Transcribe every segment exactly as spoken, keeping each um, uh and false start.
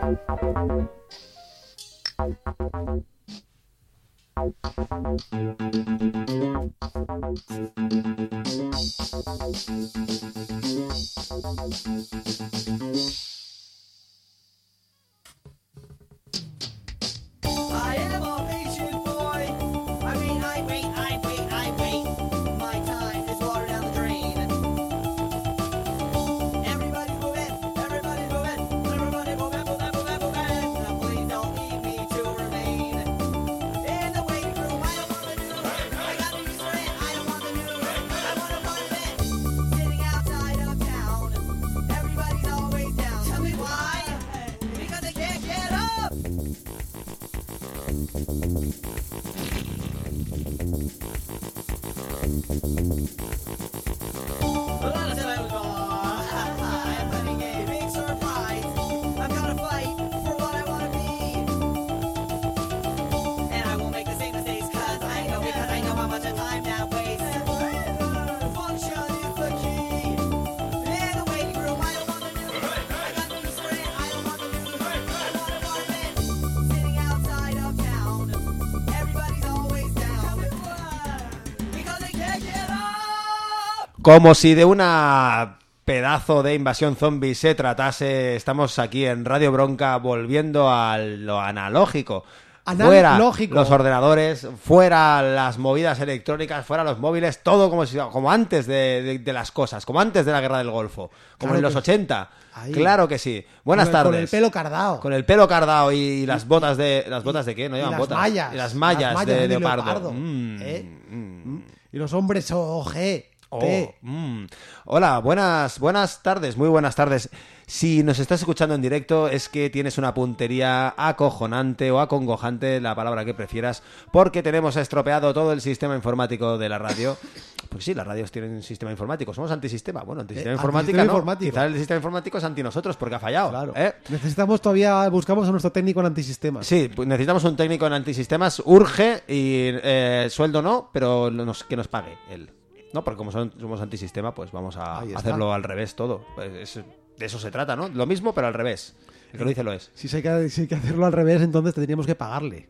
Como si de una pedazo de invasión zombie se tratase, estamos aquí en Radio Bronca volviendo a lo analógico. Analógico. Fuera los ordenadores, fuera las movidas electrónicas, fuera los móviles, todo como si como antes de, de, de las cosas, como antes de la Guerra del Golfo, como Claro en los que- ochenta. Ahí. Claro que sí. Buenas Con el- tardes. Con el pelo cardado. Con el pelo cardado y las botas de... ¿Las botas de qué? No y llevan las botas. mallas. Y las mallas, Las mallas de, de leopardo. leopardo. Mm, ¿Eh? mm. Y los hombres O G. Oh, T. mm. Hola, buenas, buenas tardes, muy buenas tardes. Si nos estás escuchando en directo es que tienes una puntería acojonante o acongojante, la palabra que prefieras, porque tenemos estropeado todo el sistema informático de la radio. Pues sí, las radios tienen un sistema informático. Somos antisistema. Bueno, antisistema Eh, informática, antisistema ¿no? informático. Quizás el sistema informático es anti nosotros porque ha fallado. Claro. ¿eh? Necesitamos todavía, buscamos a nuestro técnico en antisistemas. Sí, pues necesitamos un técnico en antisistemas, urge y eh, sueldo no, pero nos- que nos pague él. No, porque como son- somos antisistema, pues vamos a Ahí está. hacerlo al revés todo. Pues es- de eso se trata, ¿no? Lo mismo, pero al revés. El que lo dice lo es. Si hay que, si hay que hacerlo al revés, entonces tendríamos que pagarle.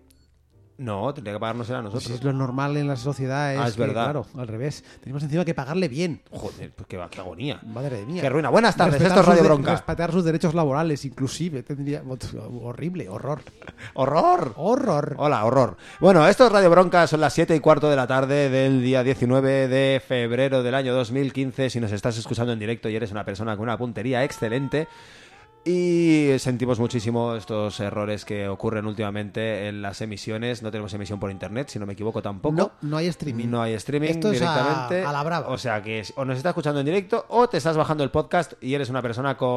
No, tendría que pagarnos a Pues nosotros. si es lo normal en la sociedad, es, Ah, es que, verdad. claro, al revés. Tenemos encima que pagarle bien. Joder, pues qué, va- qué agonía. Madre mía. Qué ruina. Buenas tardes, Respetar esto es Radio sus de- Bronca. Respetar sus derechos laborales, inclusive. Tendría... Horrible, horror. ¡Horror! Horror. Hola, horror. Bueno, esto es Radio Bronca, son las siete y cuarto de la tarde del día diecinueve de febrero del año dos mil quince. Si nos estás escuchando en directo y eres una persona con una puntería excelente. Y sentimos muchísimo estos errores que ocurren últimamente en las emisiones. No tenemos emisión por internet, si no me equivoco tampoco. No, no hay streaming. No hay streaming Esto es a- directamente. a la brava. O sea que o nos estás escuchando en directo o te estás bajando el podcast y eres una persona con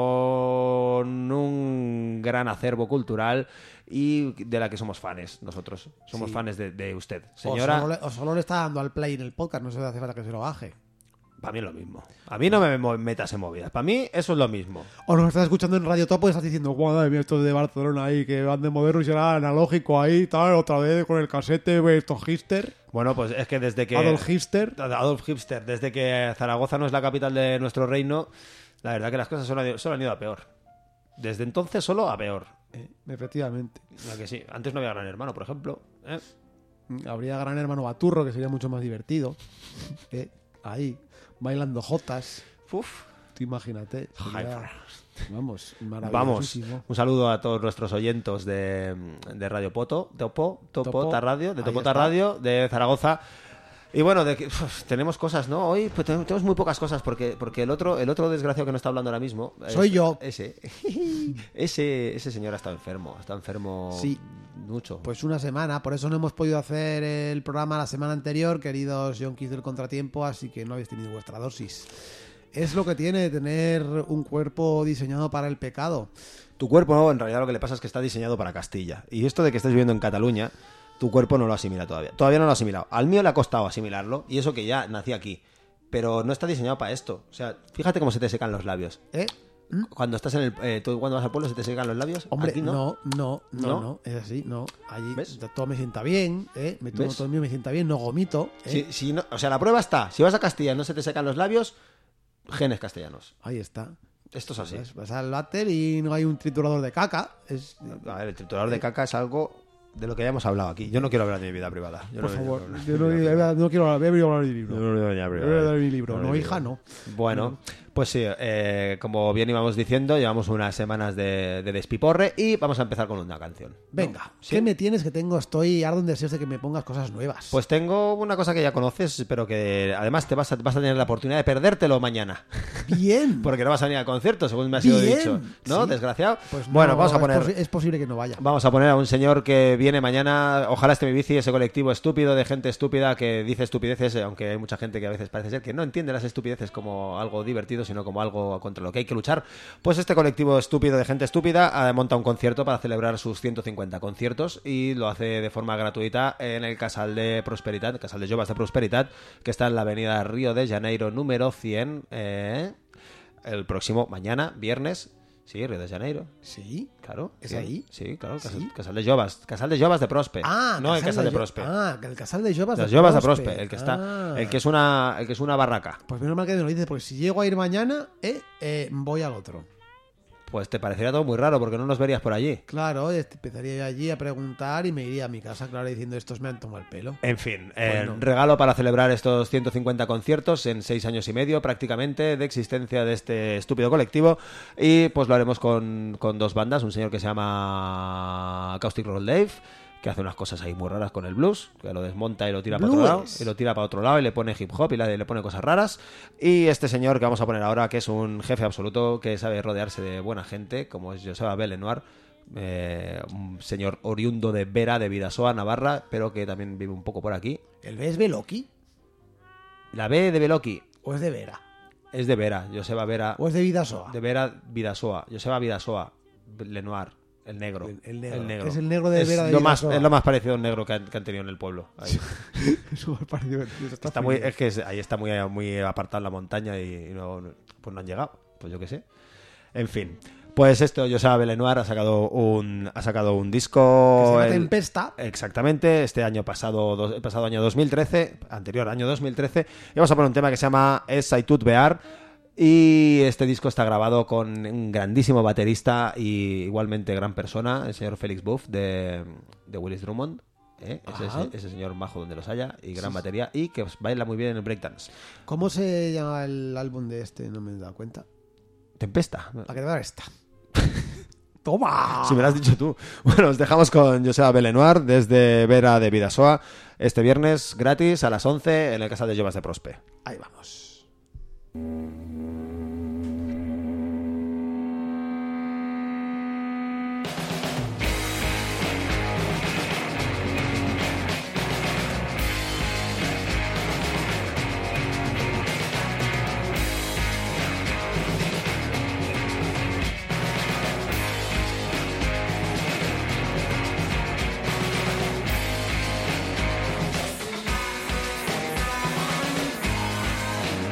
un gran acervo cultural y de la que somos fans nosotros. Somos Sí. fans de, de usted, O señora. solo, le, o solo le está dando al play en el podcast, no se hace falta que se lo baje. Para mí es lo mismo. A mí no me mo- metas en movidas. Para mí eso es lo mismo. O nos estás escuchando en Radio Topo y estás diciendo, madre mía, estos de Barcelona ahí, que van de moderno y será analógico ahí, tal, otra vez con el casete, ve, estos hipster, Bueno, pues es que desde que... Adolf Hipster. Adolf Hipster, desde que Zaragoza no es la capital de nuestro reino, la verdad que las cosas solo han, solo han ido a peor. Desde entonces solo a peor. Eh, efectivamente. La que sí. Antes no había Gran Hermano, por ejemplo. ¿eh? Habría Gran Hermano Baturro, que sería mucho más divertido. Eh, ahí, bailando jotas. Uf. Tú imagínate. sería- vamos, Vamos, maravillosísimo. un saludo a todos nuestros oyentes de, de Radio Poto, Topo, Topota Topo, Radio, de ahí Topota está. Radio, de Zaragoza. Y bueno, de que, uf, tenemos cosas, ¿no? Hoy pues, tenemos tenemos muy pocas cosas porque, porque el otro el otro desgraciado que nos está hablando ahora mismo... Soy es- yo. Ese, ese. Ese señor está enfermo, está enfermo Sí. mucho. Pues una semana, por eso no hemos podido hacer el programa la semana anterior, queridos yonkis del contratiempo, así que no habéis tenido vuestra dosis. Es lo que tiene tener un cuerpo diseñado para el pecado. Tu cuerpo, en realidad, lo que le pasa es que está diseñado para Castilla. Y esto de que estés viviendo en Cataluña, tu cuerpo no lo asimila todavía. Todavía no lo ha asimilado. Al mío le ha costado asimilarlo, y eso que ya nací aquí. Pero no está diseñado para esto. O sea, fíjate cómo se te secan los labios. ¿Eh? Cuando estás en el... eh, tú cuando vas al pueblo se te secan los labios. Hombre, Aquí no, no. no, no, no, ¿No? es así, no. Allí ¿Ves? todo me sienta bien, ¿eh? Me tomo ¿Ves? todo el mío, me sienta bien, no gomito. ¿eh? Si, si no, o sea, la prueba está. Si vas a Castilla y no se te secan los labios, genes castellanos. Ahí está. Esto es así. ¿Sabes? Vas al váter y no hay un triturador de caca. Es... A ver, el triturador de caca es algo de lo que ya hemos hablado aquí. Yo no quiero hablar de mi vida privada. Yo Por no favor, hablar de yo mi no, vida de privada. verdad, no quiero hablar, voy a hablar de mi libro. Yo no quiero hablar de mi vida Voy a privada. hablar de mi libro. No, No, no, hija, no. no. Bueno, pues sí, eh, como bien íbamos diciendo, llevamos unas semanas de, de despiporre y vamos a empezar con una canción. Venga, ¿Sí? ¿qué me tienes que tengo? Estoy ardo en deseos de que me pongas cosas nuevas. Pues tengo una cosa que ya conoces, pero que además te vas a, vas a tener la oportunidad de perdértelo mañana. Bien. Porque no vas a venir al concierto, según me ha sido Bien. dicho. ¿No? Sí. Desgraciado. Pues no, bueno, vamos a es poner... posi- Es posible que no vaya. Vamos a poner a un señor que viene mañana, ojalá esté mi bici, ese colectivo estúpido de gente estúpida que dice estupideces, aunque hay mucha gente que a veces parece ser que no entiende las estupideces como algo divertido, sino como algo contra lo que hay que luchar. Pues este colectivo estúpido de gente estúpida ha montado un concierto para celebrar sus ciento cincuenta conciertos y lo hace de forma gratuita en el Casal de Prosperitat, el Casal de Joves de Prosperitat, que está en la avenida Río de Janeiro número cien, eh, el próximo mañana, viernes. Sí, Río de Janeiro. ¿Sí? Claro. ¿Es sí. ahí? Sí, claro. Casal, ¿Sí? Casal de Joves. Casal de Joves de Prospe. Ah, no el Casal de Jo- Prospe. Ah, el casal de Jovas Las de Joves de Prospe. Prospe, el que está, Ah. el que es una, el que es una barraca. Pues menos mal que me lo dices, porque si llego a ir mañana, eh, eh, voy al otro. Pues te parecería todo muy raro porque no nos verías por allí. Claro, este, empezaría yo allí a preguntar y me iría a mi casa, claro, diciendo estos me han tomado el pelo. En fin, eh, Bueno. regalo para celebrar estos ciento cincuenta conciertos en seis años y medio prácticamente de existencia de este estúpido colectivo. Y pues lo haremos con, con dos bandas, un señor que se llama Caustic Roll Dave, que hace unas cosas ahí muy raras con el blues, que lo desmonta y lo tira para otro Blues. lado, y lo tira para otro lado y le pone hip hop y le, le pone cosas raras. Y este señor que vamos a poner ahora, que es un jefe absoluto, que sabe rodearse de buena gente, como es Joseba Belenoir, eh, un señor oriundo de Vera, de Vidasoa, Navarra, pero que también vive un poco por aquí. ¿El B es Beloki? La B de Beloki ¿O es de Vera? es de Vera, Joseba Vera, ¿O es de Vidasoa? de Vera Vidasoa, Joseba Vidasoa, Lenoir. El negro. El- el negro. Es el negro de Es Vera de lo más, Vidasoa. es lo más parecido a un negro que han, que han tenido en el pueblo. Ahí. Eso me parece divertido. Está, Está muy, fino. es que es- ahí está muy, muy apartado en la montaña y, y no, no- pues no han llegado. Pues yo qué sé. En fin. Pues esto, Joseba Belenoir ha sacado un, ha sacado un Que disco. se llama el- Tempesta. Exactamente, este año pasado, dos- el pasado año dos mil trece, anterior año dos mil trece, y vamos a poner un tema que se llama Es Saitut Bear. Y este disco está grabado con un grandísimo baterista y igualmente gran persona, el señor Félix Buff de, de Willis Drummond. ¿eh? Ese, Ajá. ese, ese señor majo donde los haya y gran batería y que os baila muy bien en el breakdance. ¿Cómo se llama el álbum de este? No me he dado cuenta. Tempesta. Para que te dar esta. ¡Toma! Si me lo has dicho tú. Bueno, os dejamos con Joseba Belenoir desde Vera de Vidasoa este viernes gratis a las once en el Casal de Joves de Prospe. Ahí vamos. Just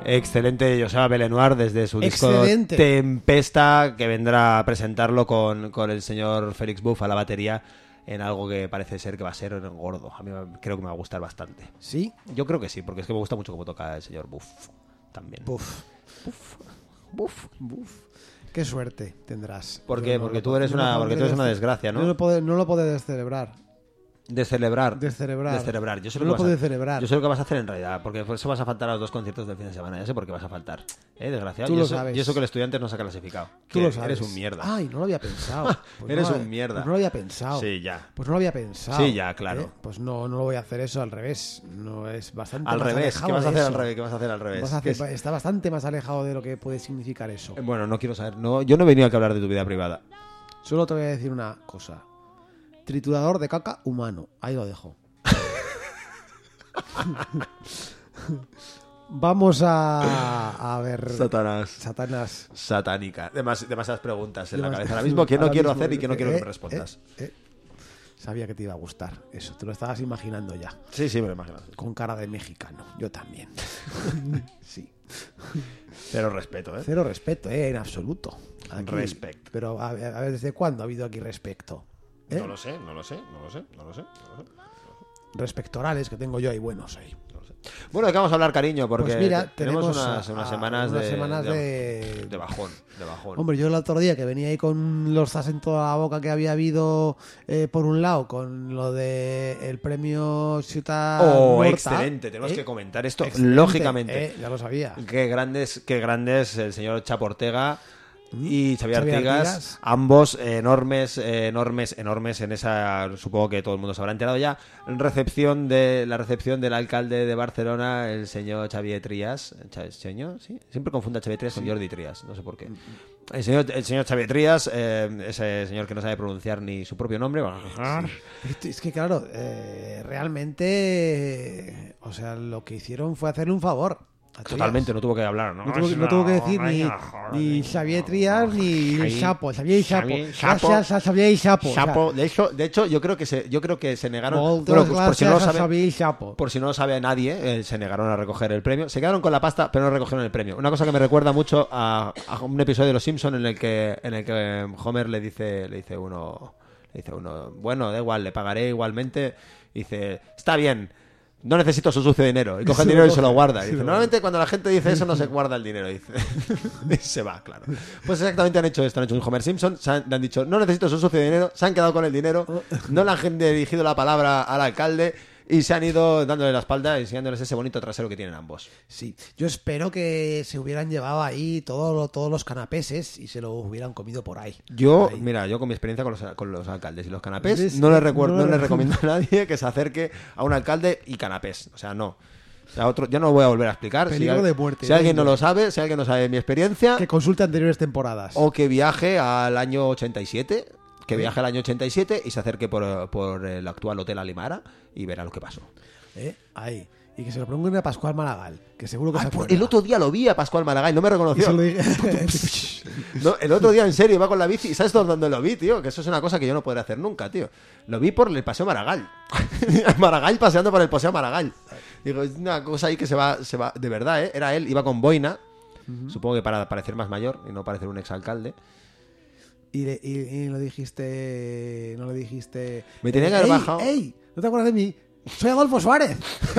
Excelente Joseba Belenoir desde su Excelente. disco Tempesta, que vendrá a presentarlo con, con el señor Félix Buff a la batería en algo que parece ser que va a ser gordo. A mí creo que me va a gustar bastante. ¿Sí? Yo creo que sí, porque es que me gusta mucho cómo toca el señor Buff también. Buff. Buff. Buff. Buff. Qué suerte tendrás. ¿Por Yo qué? no porque lo tú puedo- eres no lo una, puedo porque tú eres una desce- desgracia, No ¿no? lo, puedo, no lo puedes celebrar. De celebrar. Descerebrar. Descerebrar. Yo sé lo No que lo vas a- puedes celebrar. Yo sé lo que vas a hacer en realidad, porque por eso vas a faltar a los dos conciertos del fin de semana. Ya sé por qué vas a faltar. ¿Eh? Desgraciado. Tú y lo eso, sabes. Y eso que el estudiante no se ha clasificado. Tú Que lo sabes. Eres un mierda. Ay, no lo había pensado. Pues Eres no, un mierda. Pues no lo había pensado. Sí, ya. Pues no lo había pensado. Sí, ya, claro. ¿eh? Pues no, no lo voy a hacer eso al revés. No es bastante Al más revés. alejado ¿Qué vas a de hacer al eso. revés? ¿Qué vas a hacer al revés? Vas a hacer- ¿Qué es? Está bastante más alejado de lo que puede significar eso. Bueno, no quiero saber. No, yo no he venido aquí a hablar de tu vida privada. Solo te voy a decir una cosa. Triturador de caca humano. Ahí lo dejo. Vamos a, a ver. Satanás. Satanás. Satánica. Demas- demasiadas preguntas en la Demas- cabeza ahora mismo que no ahora quiero mismo, hacer y que no quiero que eh, me respondas. eh, eh. Sabía que te iba a gustar eso. Te lo estabas imaginando ya. Sí, sí, me lo imagino. Con cara de mexicano. Yo también. Sí. Pero respeto, ¿eh? Cero respeto, ¿eh? En absoluto. Aquí. Respect. Pero a ver, a ver, ¿desde cuándo ha habido aquí respeto? ¿Eh? No lo sé, no lo sé, no lo sé, no lo sé. No lo sé. Respectorales que tengo yo ahí buenos ahí. Bueno, ¿de qué vamos a hablar, cariño? Porque Pues mira, te- tenemos, tenemos unas, a- unas a- semanas, unas de, semanas de, de- de bajón, de bajón. Hombre, yo el otro día que venía ahí con los zas en toda la boca que había habido, eh, por un lado, con lo de el premio Ciutat Oh, Morta, excelente, tenemos ¿eh? que comentar esto, Excelente, lógicamente. eh, ya lo sabía. Qué grandes, qué grandes el señor Chapo Ortega y Xavier, Xavier Artigas, Artigas. ambos enormes, eh, enormes, enormes en esa, supongo que todo el mundo se habrá enterado ya, recepción de la recepción del alcalde de Barcelona, el señor Xavier Trias. Cha- ¿Señor? ¿Sí? Siempre confundo a Xavier Trias con Jordi Trias, no sé por qué. El señor, el señor Xavier Trias, eh, ese señor que no sabe pronunciar ni su propio nombre. Bueno, Esto- Es que, claro, eh, realmente, eh, o sea, lo que hicieron fue hacerle un favor. a Trias. totalmente, no tuvo que hablar, ¿no? No tuvo, no tuvo que decir ni, ni Xavier Trias ni Xavi- Chapo. Xavier y Chapo. Xavi- Chapo. Gracias a Xavier y Chapo. O sea, Chapo, de hecho, de hecho, yo creo que se, yo creo que se negaron. moltes Bueno, pues por si no lo gracias a sabe, Xavier y Chapo. por si no lo sabe nadie, eh, se negaron a recoger el premio. Se quedaron con la pasta, pero no recogieron el premio. Una cosa que me recuerda mucho a, a un episodio de Los Simpson en el que, en el que Homer le dice, le dice uno, le dice uno, bueno, da igual, le pagaré igualmente. Y dice, está bien. No necesito su sucio dinero. Y coge el dinero y se lo guarda. Y dice, normalmente cuando la gente dice eso no se guarda el dinero. Dice. Y se va, claro. Pues exactamente han hecho esto. Han hecho un Homer Simpson. Se han, le han dicho, no necesito su sucio dinero. Se han quedado con el dinero. No le han dirigido la palabra al alcalde. Y se han ido dándole la espalda y enseñándoles ese bonito trasero que tienen ambos. Sí, yo espero que se hubieran llevado ahí todo lo- todos los canapeses y se lo hubieran comido por ahí. Yo, Ahí. mira, yo con mi experiencia con los, con los alcaldes y los canapés, ¿Ves? no le, recuerdo, No no le- le recomiendo a nadie que se acerque a un alcalde y canapés. O sea, no. O sea, otro, ya no lo voy a volver a explicar. Si, Peligro al- de muerte, si alguien no danger. lo sabe, si alguien no sabe mi experiencia, Que consulte anteriores temporadas. o que viaje al año ochenta y siete, que viaje al año ochenta y siete y se acerque por, por el actual Hotel Alimara y verá lo que pasó. ¿Eh? Ahí. Y que se lo pregunten a Pascual Maragall, que seguro que Ah, se por- acuerda. el otro día lo vi a Pascual Maragall, no me Y reconoció. se lo dije. No, el otro día, en serio, iba con la bici. ¿Sabes dónde lo vi, tío? Que eso es una cosa que yo no podré hacer nunca, tío. Lo vi por el Paseo Maragall. Maragall paseando por el Paseo Maragall. Digo, es una cosa ahí que se va, se va. De verdad, ¿eh? Era él, iba con boina. Supongo que para parecer más mayor y no parecer un exalcalde. Y, le- y, y lo dijiste. No lo dijiste. Me tenía que haber ¡Ey, bajado. ¡Ey! ¿No te acuerdas de mí? Soy Adolfo Suárez.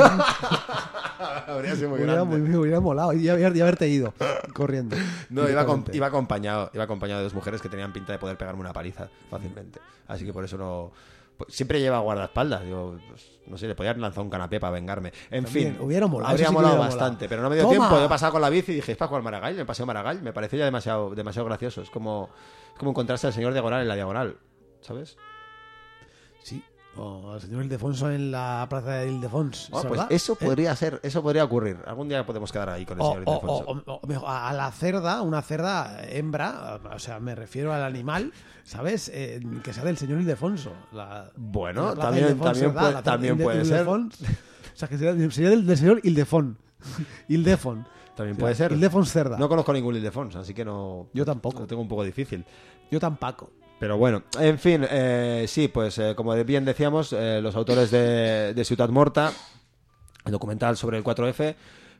Habría sido muy Me hubiera, grande. me hubiera molado y haber- y haberte ido corriendo. No, iba, con- Directamente. iba acompañado, iba acompañado de dos mujeres que tenían pinta de poder pegarme una paliza fácilmente. Así que por eso no. pues, siempre lleva guardaespaldas. Yo, pues, no sé, le podían lanzar un canapé para vengarme. En También, fin, hubiera molado, habría eso sí que molado hubiera bastante, molado. pero no me dio ¡Toma! tiempo. Yo pasaba con la bici y dije, es para jugar Maragall, me paseo Maragall. Me pareció ya demasiado, demasiado gracioso. Es como, es como encontrarse al señor Diagonal en la Diagonal, ¿sabes? Sí. O al señor Ildefonso en la plaza de Ildefonso. Ah, ¿es pues verdad? eso ¿Eh? podría ser, eso podría ocurrir. Algún día podemos quedar ahí con el O, señor o- Ildefonso. o- o mejor, a la cerda, una cerda hembra, o sea, me refiero al animal, ¿sabes? Eh, que sea del señor Ildefonso. La, Bueno, la plaza también- Ildefonso, también ¿verdad? puede- La cerda también Ilde- puede ser. Ildefons. O sea, que sería, sería del, del señor Ildefón. Ildefón. También O sea, puede ser. Ildefons cerda. No conozco ningún Ildefonso, así que no. Yo tampoco. Lo tengo un poco difícil. Yo tampoco. Pero bueno, en fin, eh, sí, pues eh, como bien decíamos, eh, los autores de, de Ciutat Morta, el documental sobre el cuatro F,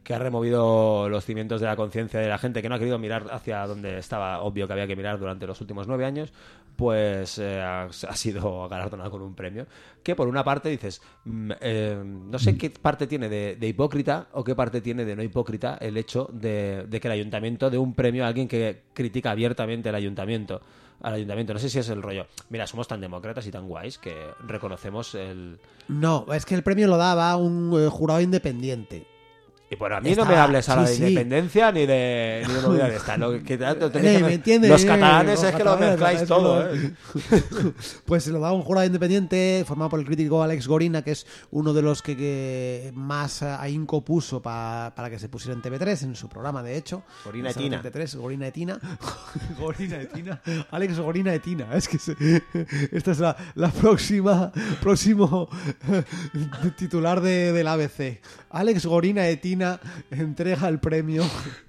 que ha removido los cimientos de la conciencia de la gente, que no ha querido mirar hacia donde estaba obvio que había que mirar durante los últimos nueve años, pues eh, ha, ha sido galardonado con un premio. Que por una parte dices, mm, eh, no sé qué parte tiene de, de hipócrita o qué parte tiene de no hipócrita el hecho de, de que el ayuntamiento dé un premio a alguien que critica abiertamente el ayuntamiento. al ayuntamiento. No sé si es el rollo. Mira, somos tan demócratas y tan guays que reconocemos el... No, es que el premio lo daba un eh, jurado independiente. Y por a mí Estaba- no me hables ahora sí, de sí. independencia ni de, ni de movida de esta. Lo que tanto tenéis Eh, que- ¿me entiendes? Los Eh, catalanes los es que lo catalanes, mezcláis es todo, lo- ¿eh? Pues se lo daba un jurado independiente formado por el crítico Alex Gorina, que es uno de los que, que más ahínco puso pa- para que se pusiera en T V tres, en su programa, de hecho. Gorina En Etina. T V tres, Gorina Etina. Gorina Etina. Alex Gorina Etina. Es que se- esta es la, la próxima próximo titular de, del A B C. Alex Gorina Etina entrega el premio.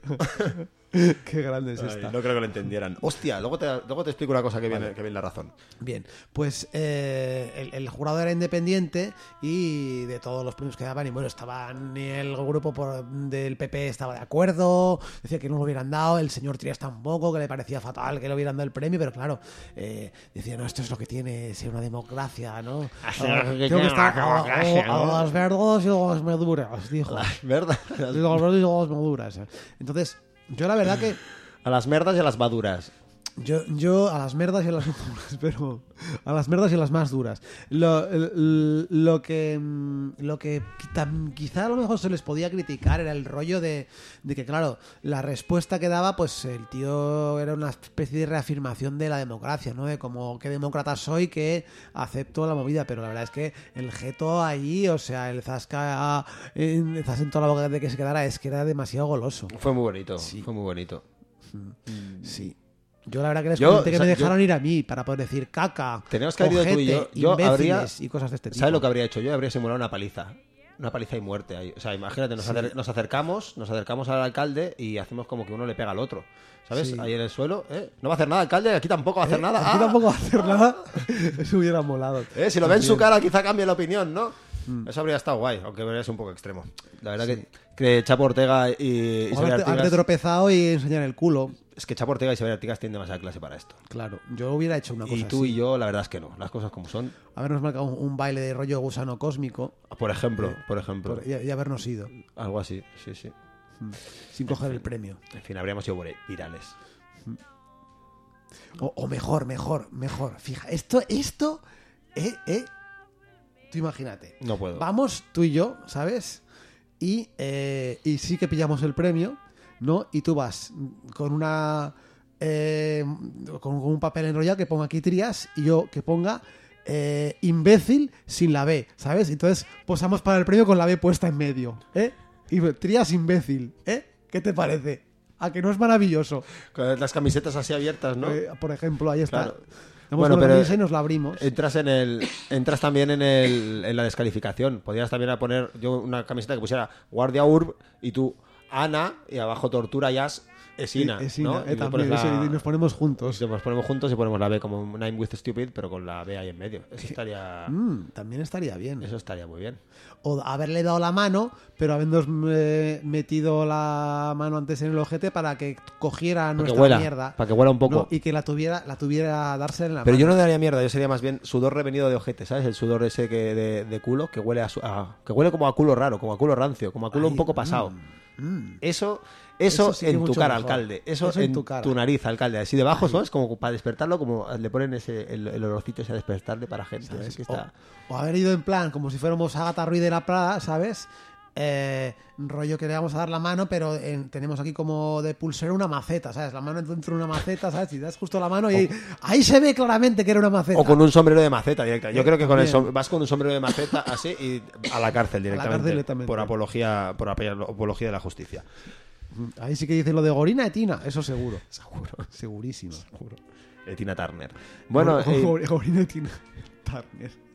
Qué grande es Ay, esta. no creo que lo entendieran. Hostia, luego te, luego te explico una cosa que viene, que viene la razón. Bien, pues eh, el, el jurado era independiente y de todos los premios que daban, y bueno, estaban el grupo por- del P P estaba de acuerdo, decía que no lo hubieran dado, el señor Trias tampoco, que le parecía fatal que le hubieran dado el premio, pero claro, eh, decía, no, esto es lo que tiene ser una democracia, ¿no? Así Ah, es lo que tengo que tiene estar una a, democracia, a- a ¿no? las verdes y a las maduras, dijo. ¿Verdad? Y a las verdes y a las maduras. Entonces, yo la verdad que A las merdas y a las maduras. Yo, yo a las merdas y a las más duras, pero a las merdas y a las más duras. Lo, el- lo que mm, lo que quizá, quizá a lo mejor se les podía criticar era el rollo de, de que, claro, la respuesta que daba, pues el tío era una especie de reafirmación de la democracia, ¿no? De como qué demócrata soy, que acepto la movida, pero la verdad es que el jeto ahí, o sea, el zasca en, el zasca en toda la boca de que se quedara, es que era demasiado goloso. Fue muy bonito. Sí. Fue muy bonito. Sí. Yo la verdad que les Yo, comenté que o sea, me dejaron yo- ir a mí para poder decir caca, Teníamos que haber ido tú y yo. ojete, Yo imbéciles habría- y cosas de este tipo. ¿Sabes lo que habría hecho? Yo habría simulado una paliza. Una paliza y muerte ahí. O sea, imagínate, nos, Sí. acer- nos acercamos, nos acercamos al alcalde y hacemos como que uno le pega al otro. ¿Sabes? Sí. Ahí en el suelo. ¿eh? No va a hacer nada, alcalde. Aquí tampoco va a hacer ¿Eh? nada. Aquí ¡Ah! tampoco va a hacer nada. Eso hubiera molado. Eh, si lo ve en su También. cara, quizá cambie la opinión, ¿no? Mm. Eso habría estado guay, aunque habría sido un poco extremo. La verdad que, que Chapo Ortega y, y O Xavier haberte, haberte Artigas... tropezado y enseñar el culo. Es que Chapo Ortega y Xavier Artigas tienen demasiada clase para esto. Claro, yo hubiera hecho una cosa Y tú así. y yo, la verdad es que no. Las cosas como son. Habernos marcado un, un baile de rollo gusano cósmico Por ejemplo, por ejemplo. por- y, y habernos ido Algo así, sí, sí. sin coger el premio. En fin, habríamos sido virales. O, o mejor, mejor, mejor. Fija, esto, esto, eh, eh. Tú imagínate. No puedo. Vamos tú y yo, ¿sabes? Y, eh, y sí que pillamos el premio, ¿no? Y tú vas con una... eh, con, con un papel enrollado que ponga aquí Trias y yo que ponga eh, imbécil sin la B, ¿sabes? Entonces posamos para el premio con la B puesta en medio, ¿eh? Y Trias imbécil, ¿eh? ¿Qué te parece? ¿A que no es maravilloso? Con las camisetas así abiertas, ¿no? Eh, por ejemplo, ahí está. Claro. Damos Bueno, una pero camisa y nos la abrimos. Entras en el, entras también en el, en la descalificación. Podrías también a poner yo una camiseta que pusiera Guardia Urb y tú Ana y abajo Tortura Jazz Esina, Eh, Esina, ¿no? eh, Y le también, pones la- eso, y nos ponemos juntos. Nos ponemos juntos y ponemos la B como Nine with Stupid, pero con la B ahí en medio. Eso estaría, Mm, también estaría bien. eso estaría muy bien. O haberle dado la mano, pero habiendo eh, metido la mano antes en el ojete para que cogiera Para que nuestra huela, mierda. para que huela un poco. ¿no? Y que la tuviera, la tuviera a darse en la Pero mano. yo no daría mierda, yo sería más bien sudor revenido de ojete, ¿sabes? El sudor ese que de, de culo que huele a, su- a- que huele como a culo raro, como a culo rancio, como a culo Ay, un poco pasado. mm, mm. Eso, eso, Eso sí que en tu mucho cara, mejor. alcalde. Eso, Eso en en tu tu, cara. nariz, alcalde. Así debajo, ¿sabes? Como para despertarlo, como le ponen ese el, el olorcito ese a despertarle para gente. ¿Sabes? Es que está... o, o haber ido en plan como si fuéramos Agatha Ruiz de la Prada, ¿sabes? Eh, rollo que le vamos a dar la mano, pero en- tenemos aquí como de pulsera una maceta, ¿sabes? La mano dentro de una maceta, ¿sabes? Y das justo la mano y ahí, ahí se ve claramente que era una maceta. O con un sombrero de maceta directa. Yo Eh, creo que con el también. som- vas con un sombrero de maceta así y a la cárcel directamente. cárcel directamente. Por apología, por ape- apología de la justicia. Ahí sí que dicen lo de Gorina Etina, eso seguro. Seguro. Segurísimo. Seguro. Eh, Tina Turner. Bueno, Gor- eh, Gor- Gorina Etina. Turner.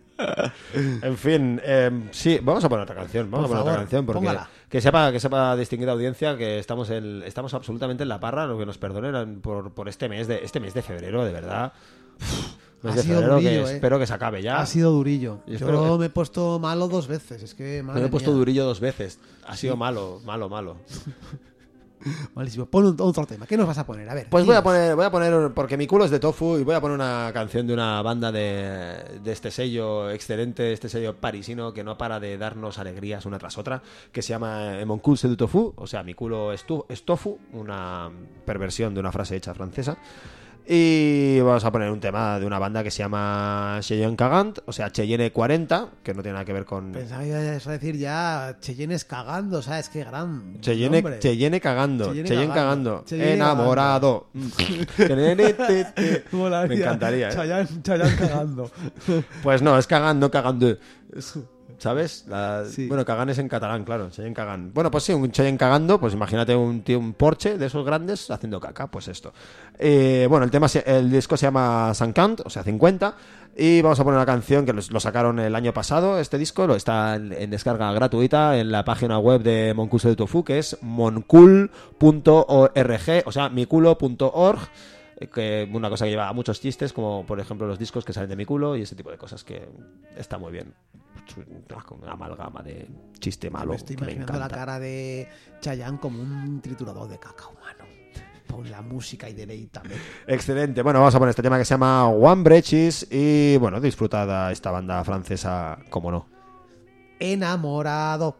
en fin, eh, sí, vamos a poner otra canción. Vamos Por a poner favor, otra canción porque póngala. que sepa, que sepa distinguida audiencia que estamos en, estamos absolutamente en la parra, lo que nos perdonen por, por este mes de este mes de febrero, de verdad. Mes Ha de sido febrero durillo, que eh. espero que se acabe ya. Ha sido durillo. Yo Yo, espero que- me he puesto malo dos veces. Es que, Me madre lo he puesto mía. durillo dos veces. Ha sido malo, malo, malo. Malísimo. Pon un- otro tema. ¿Qué nos vas a poner? A ver. Pues voy a dinos. poner, voy a poner, porque mi culo es de tofu, y voy a poner una canción de una banda de, de este sello excelente, este sello parisino que no para de darnos alegrías una tras otra, que se llama Mon cul c'est du tofu, o sea, mi culo es, tu- es tofu, una perversión de una frase hecha francesa. Y vamos a poner un tema de una banda que se llama Cheyenne Cagant, o sea, Cheyenne cuarenta, que no tiene nada que ver con... Pensaba que ibas a decir ya Cheyennes cagando, ¿sabes? Qué gran Cheyenne, nombre. Cheyenne cagando, Cheyenne Cheyenne cagando. cagando, Cheyenne enamorado. Molaría. Me encantaría, ¿eh? Chayanne, Chayanne cagando. Pues no, es cagando, no cagando. ¿Sabes? La- Sí. Bueno, cagan es en catalán, claro. Cheyenne cagan. Bueno, pues sí, un Cheyenne cagando. Pues imagínate un tío, un Porsche de esos grandes haciendo caca. Pues esto. Eh, bueno, el tema, se- el disco se llama cincuenta, o sea, cincuenta. Y vamos a poner una canción que los- lo sacaron el año pasado. Este disco lo está en, en descarga gratuita en la página web de Mon cul c'est du tofu, que es moncul punto org, o sea, miculo punto org. Que una cosa que lleva a muchos chistes, como por ejemplo los discos que salen de mi culo y ese tipo de cosas, que está muy bien. Es una amalgama de chiste malo. Me estoy que me imaginando la encanta. cara de Chayanne como un triturador de caca humano. Pon la música y deleítame. Excelente. Bueno, vamos a poner este tema que se llama One Breches y bueno, disfrutada esta banda francesa, como no. Enamorado.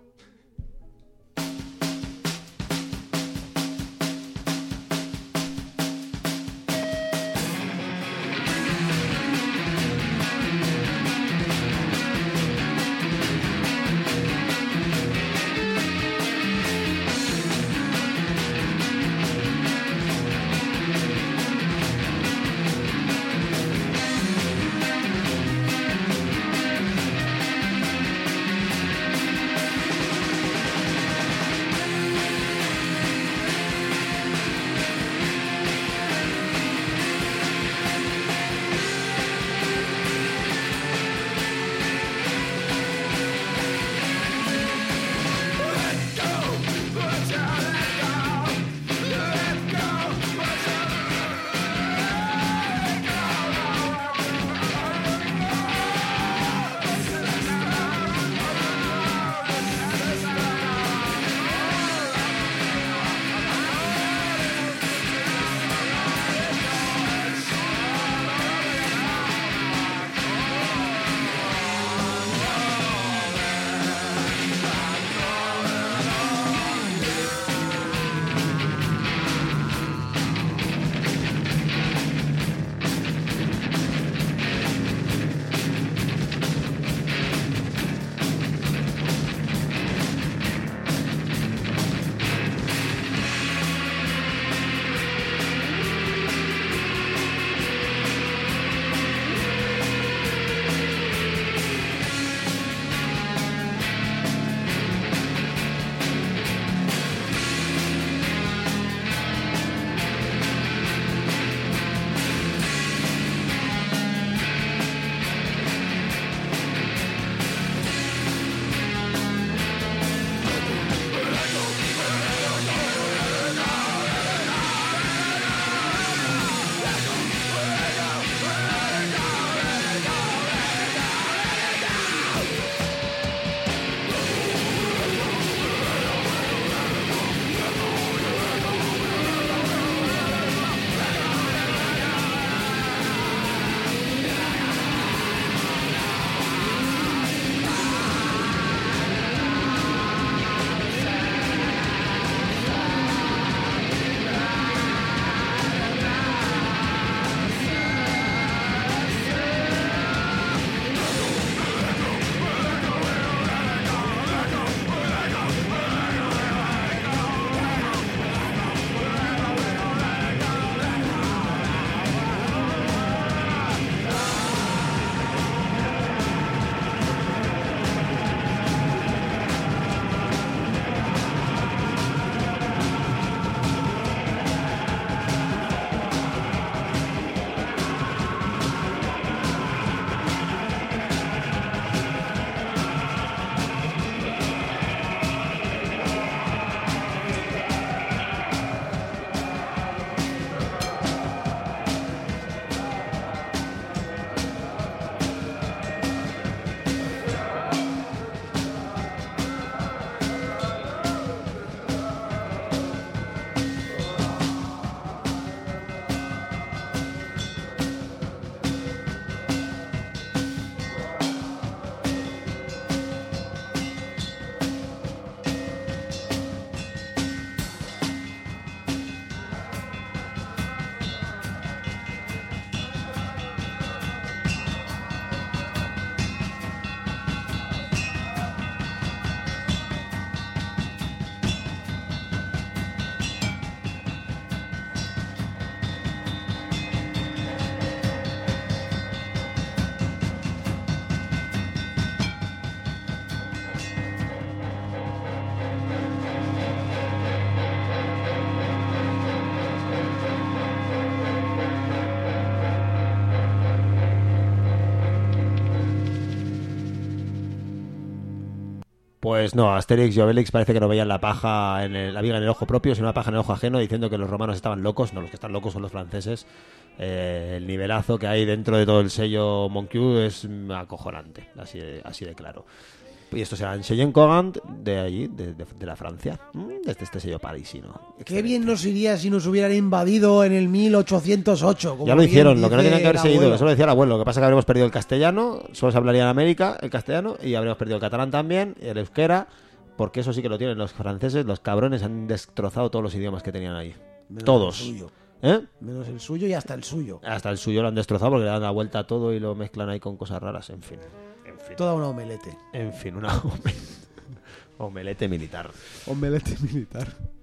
Pues no, Asterix y Obelix parece que no veían la paja en el, la viga en el ojo propio, sino la paja en el ojo ajeno, diciendo que los romanos estaban locos. No, los que están locos son los franceses. Eh, el nivelazo que hay dentro de todo el sello Moncube es acojonante, así de, así de claro. Y estos eran Cheyenne Cogant de allí, de, de, de la Francia, desde este sello parisino. Qué bien nos iría si nos hubieran invadido en el mil ochocientos ocho. Como ya lo hicieron, lo que no tienen que haber seguido. seguido, eso lo decía el abuelo. Lo que pasa es que habríamos perdido el castellano, solo se hablaría en América el castellano, y habríamos perdido el catalán también, y el euskera, porque eso sí que lo tienen los franceses, los cabrones han destrozado todos los idiomas que tenían ahí. Menos Todos. el suyo. ¿Eh? Menos el suyo y hasta el suyo. Hasta el suyo lo han destrozado porque le dan la vuelta a todo y lo mezclan ahí con cosas raras, en fin. En fin, Toda una omelete. en fin una omelete, omelete militar. Omelete militar.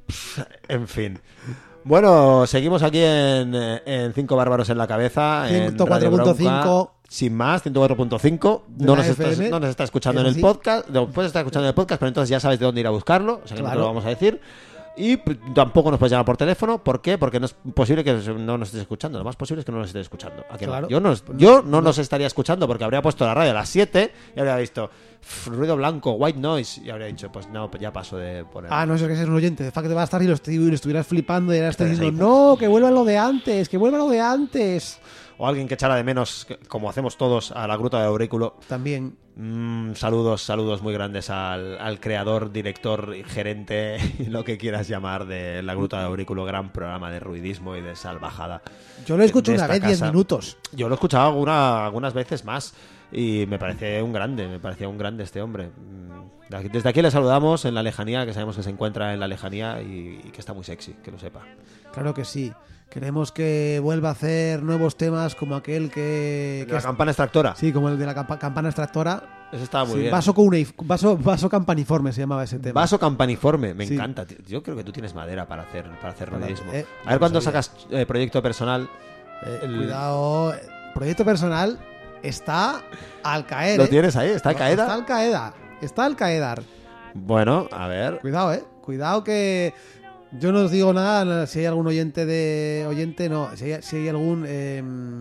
En fin. Bueno, seguimos aquí en, en Cinco Bárbaros en la Cabeza. En ciento cuatro punto cinco. Radio Bronca. Sin más, ciento cuatro punto cinco. De No la nos, estás, F M. no nos está escuchando en Eso el sí. podcast. No, puedes estar escuchando en el podcast, pero entonces ya sabes de dónde ir a buscarlo. O sea que no te Claro. lo vamos a decir. Y p- tampoco nos puedes llamar por teléfono. ¿Por qué? Porque no es posible que no nos estés escuchando. Lo más posible es que no nos estés escuchando. ¿A que no? Claro. Yo no, yo no nos estaría escuchando porque habría puesto la radio a las siete y habría visto "Pff, ruido blanco, white noise", y habría dicho, pues no, pues ya paso de poner. Ah, no, eso que seas un oyente. De facto te va a estar y lo, estu- lo estuvieras flipando y ahora estás Estarías diciendo, ahí. no, que vuelva lo de antes, que vuelva lo de antes. O alguien que echara de menos, que- como hacemos todos, a la Gruta de Aurículo. También. Mm, saludos, saludos muy grandes al, al creador, director, gerente, lo que quieras llamar, de la Gruta de Aurículo, gran programa de ruidismo y de salvajada. Yo lo escucho de una esta vez, diez casa. minutos. Yo lo he escuchado alguna, algunas veces más y me parece un grande, me parecía un grande este hombre. Mm, de aquí- Desde aquí le saludamos en la lejanía, que sabemos que se encuentra en la lejanía y, y que está muy sexy, que lo sepa. Claro que sí. Queremos que vuelva a hacer nuevos temas como aquel que... ¿De que la es- campana extractora? Sí, como el de la campa- campana extractora. Eso estaba muy Sí, bien. vaso, con una, vaso, vaso campaniforme se llamaba ese tema. Vaso campaniforme, me Sí. encanta. tío. Yo creo que tú tienes madera para hacer, para hacer Para- ruidismo. eh, a ver no cuándo sabía. sacas eh, proyecto personal. Eh, el- Cuidado. eh, Proyecto personal está al caer. Lo eh. tienes ahí, está Está caída. al caer. Está al caer. Bueno, a ver. Cuidado, eh. Cuidado que yo no os digo nada si hay algún oyente de oyente, no, si hay, si hay algún eh,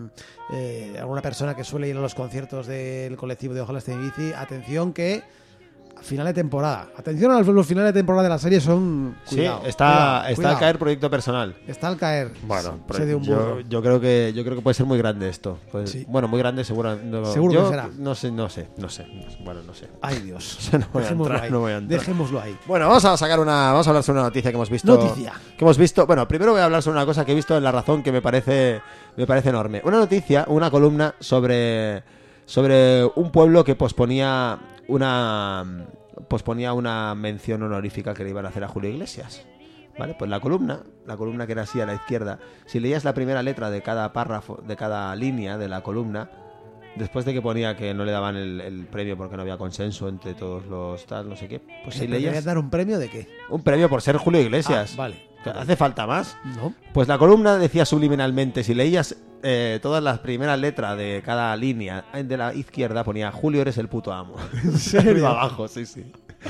eh, alguna persona que suele ir a los conciertos del colectivo de Ojalá esté en bici, atención que a final de temporada, atención a los, los finales de temporada de la serie son cuidado, sí, está, cuidado, está cuidado. al caer proyecto personal. Está al caer. Bueno, se dio un yo, burro. yo creo que yo creo que puede ser muy grande esto. Pues, Sí. Bueno, muy grande seguro. No, Seguro yo que será. No sé, no sé, no sé. no sé, Bueno, no sé. Ay, Dios. No voy a Dejémoslo entrar, ahí. no voy a entrar. Dejémoslo ahí. Bueno, vamos a sacar una, vamos a hablar sobre una noticia que hemos visto. Noticia. Que hemos visto. Bueno, primero voy a hablar sobre una cosa que he visto en La Razón que me parece, me parece enorme. Una noticia, una columna sobre, sobre un pueblo que posponía una, posponía una mención honorífica que le iban a hacer a Julio Iglesias. Vale, pues la columna, la columna que era así a la izquierda, si leías la primera letra de cada párrafo, de cada línea de la columna, después de que ponía que no le daban el, el premio porque no había consenso entre todos los tal, no sé qué, pues si ¿Le querías leías dar un premio de qué? un premio por ser Julio Iglesias. Ah, vale. ¿Hace falta más? No. Pues la columna decía subliminalmente, si leías eh, todas las primeras letras de cada línea de la izquierda, ponía Julio eres el puto amo. ¿En serio? Arriba abajo, sí, sí.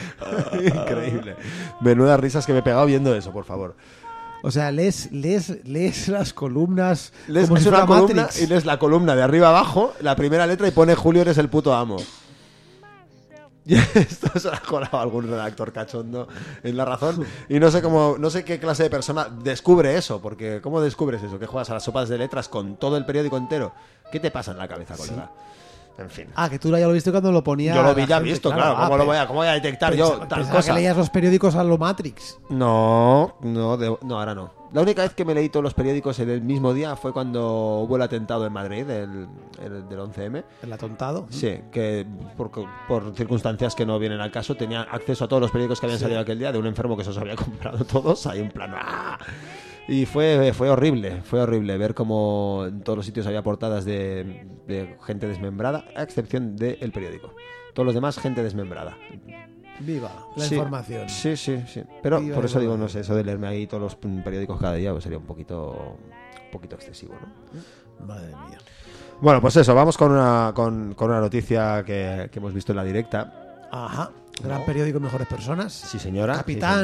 Increíble. Menudas risas que me he pegado viendo eso, por favor. O sea, lees, lees, lees las columnas Lees, como es si una fuera columna Matrix. y lees la columna de arriba abajo, la primera letra y pone Julio eres el puto amo. Y esto se lo ha colado algún redactor cachondo en La Razón y no sé cómo, no sé qué clase de persona descubre eso, porque ¿cómo descubres eso? ¿Que juegas a las sopas de letras con todo el periódico entero? ¿Qué te pasa en la cabeza, colega? En fin. Ah, que tú ya lo viste cuando lo ponía. Yo lo la vi ya gente, visto, claro. Ah, ¿Cómo, lo pe- voy a, ¿Cómo voy a detectar pensa- yo tal pensaba cosa? que leías los periódicos a lo Matrix. No, no, de- no, ahora no. La única vez que me leí todos los periódicos en el mismo día fue cuando hubo el atentado en Madrid, el, el del once eme. El atontado. Sí, que por, por circunstancias que no vienen al caso tenía acceso a todos los periódicos que habían Sí. salido aquel día de un enfermo que se los había comprado todos, ahí en plan ¡ah! Y fue, fue horrible, fue horrible ver cómo en todos los sitios había portadas de, de gente desmembrada, a excepción del periódico. Todos los demás, gente desmembrada. Viva la Sí, información. Sí, sí, sí. Pero Viva por el eso digo, gobierno. no sé, eso de leerme ahí todos los mm, periódicos cada día pues sería un poquito, un poquito excesivo, ¿no? Madre mía. Bueno, pues eso, vamos con una, con, con una noticia que, que hemos visto en la directa. Ajá. Gran periódico, Mejores Personas. Sí, señora. Capitán.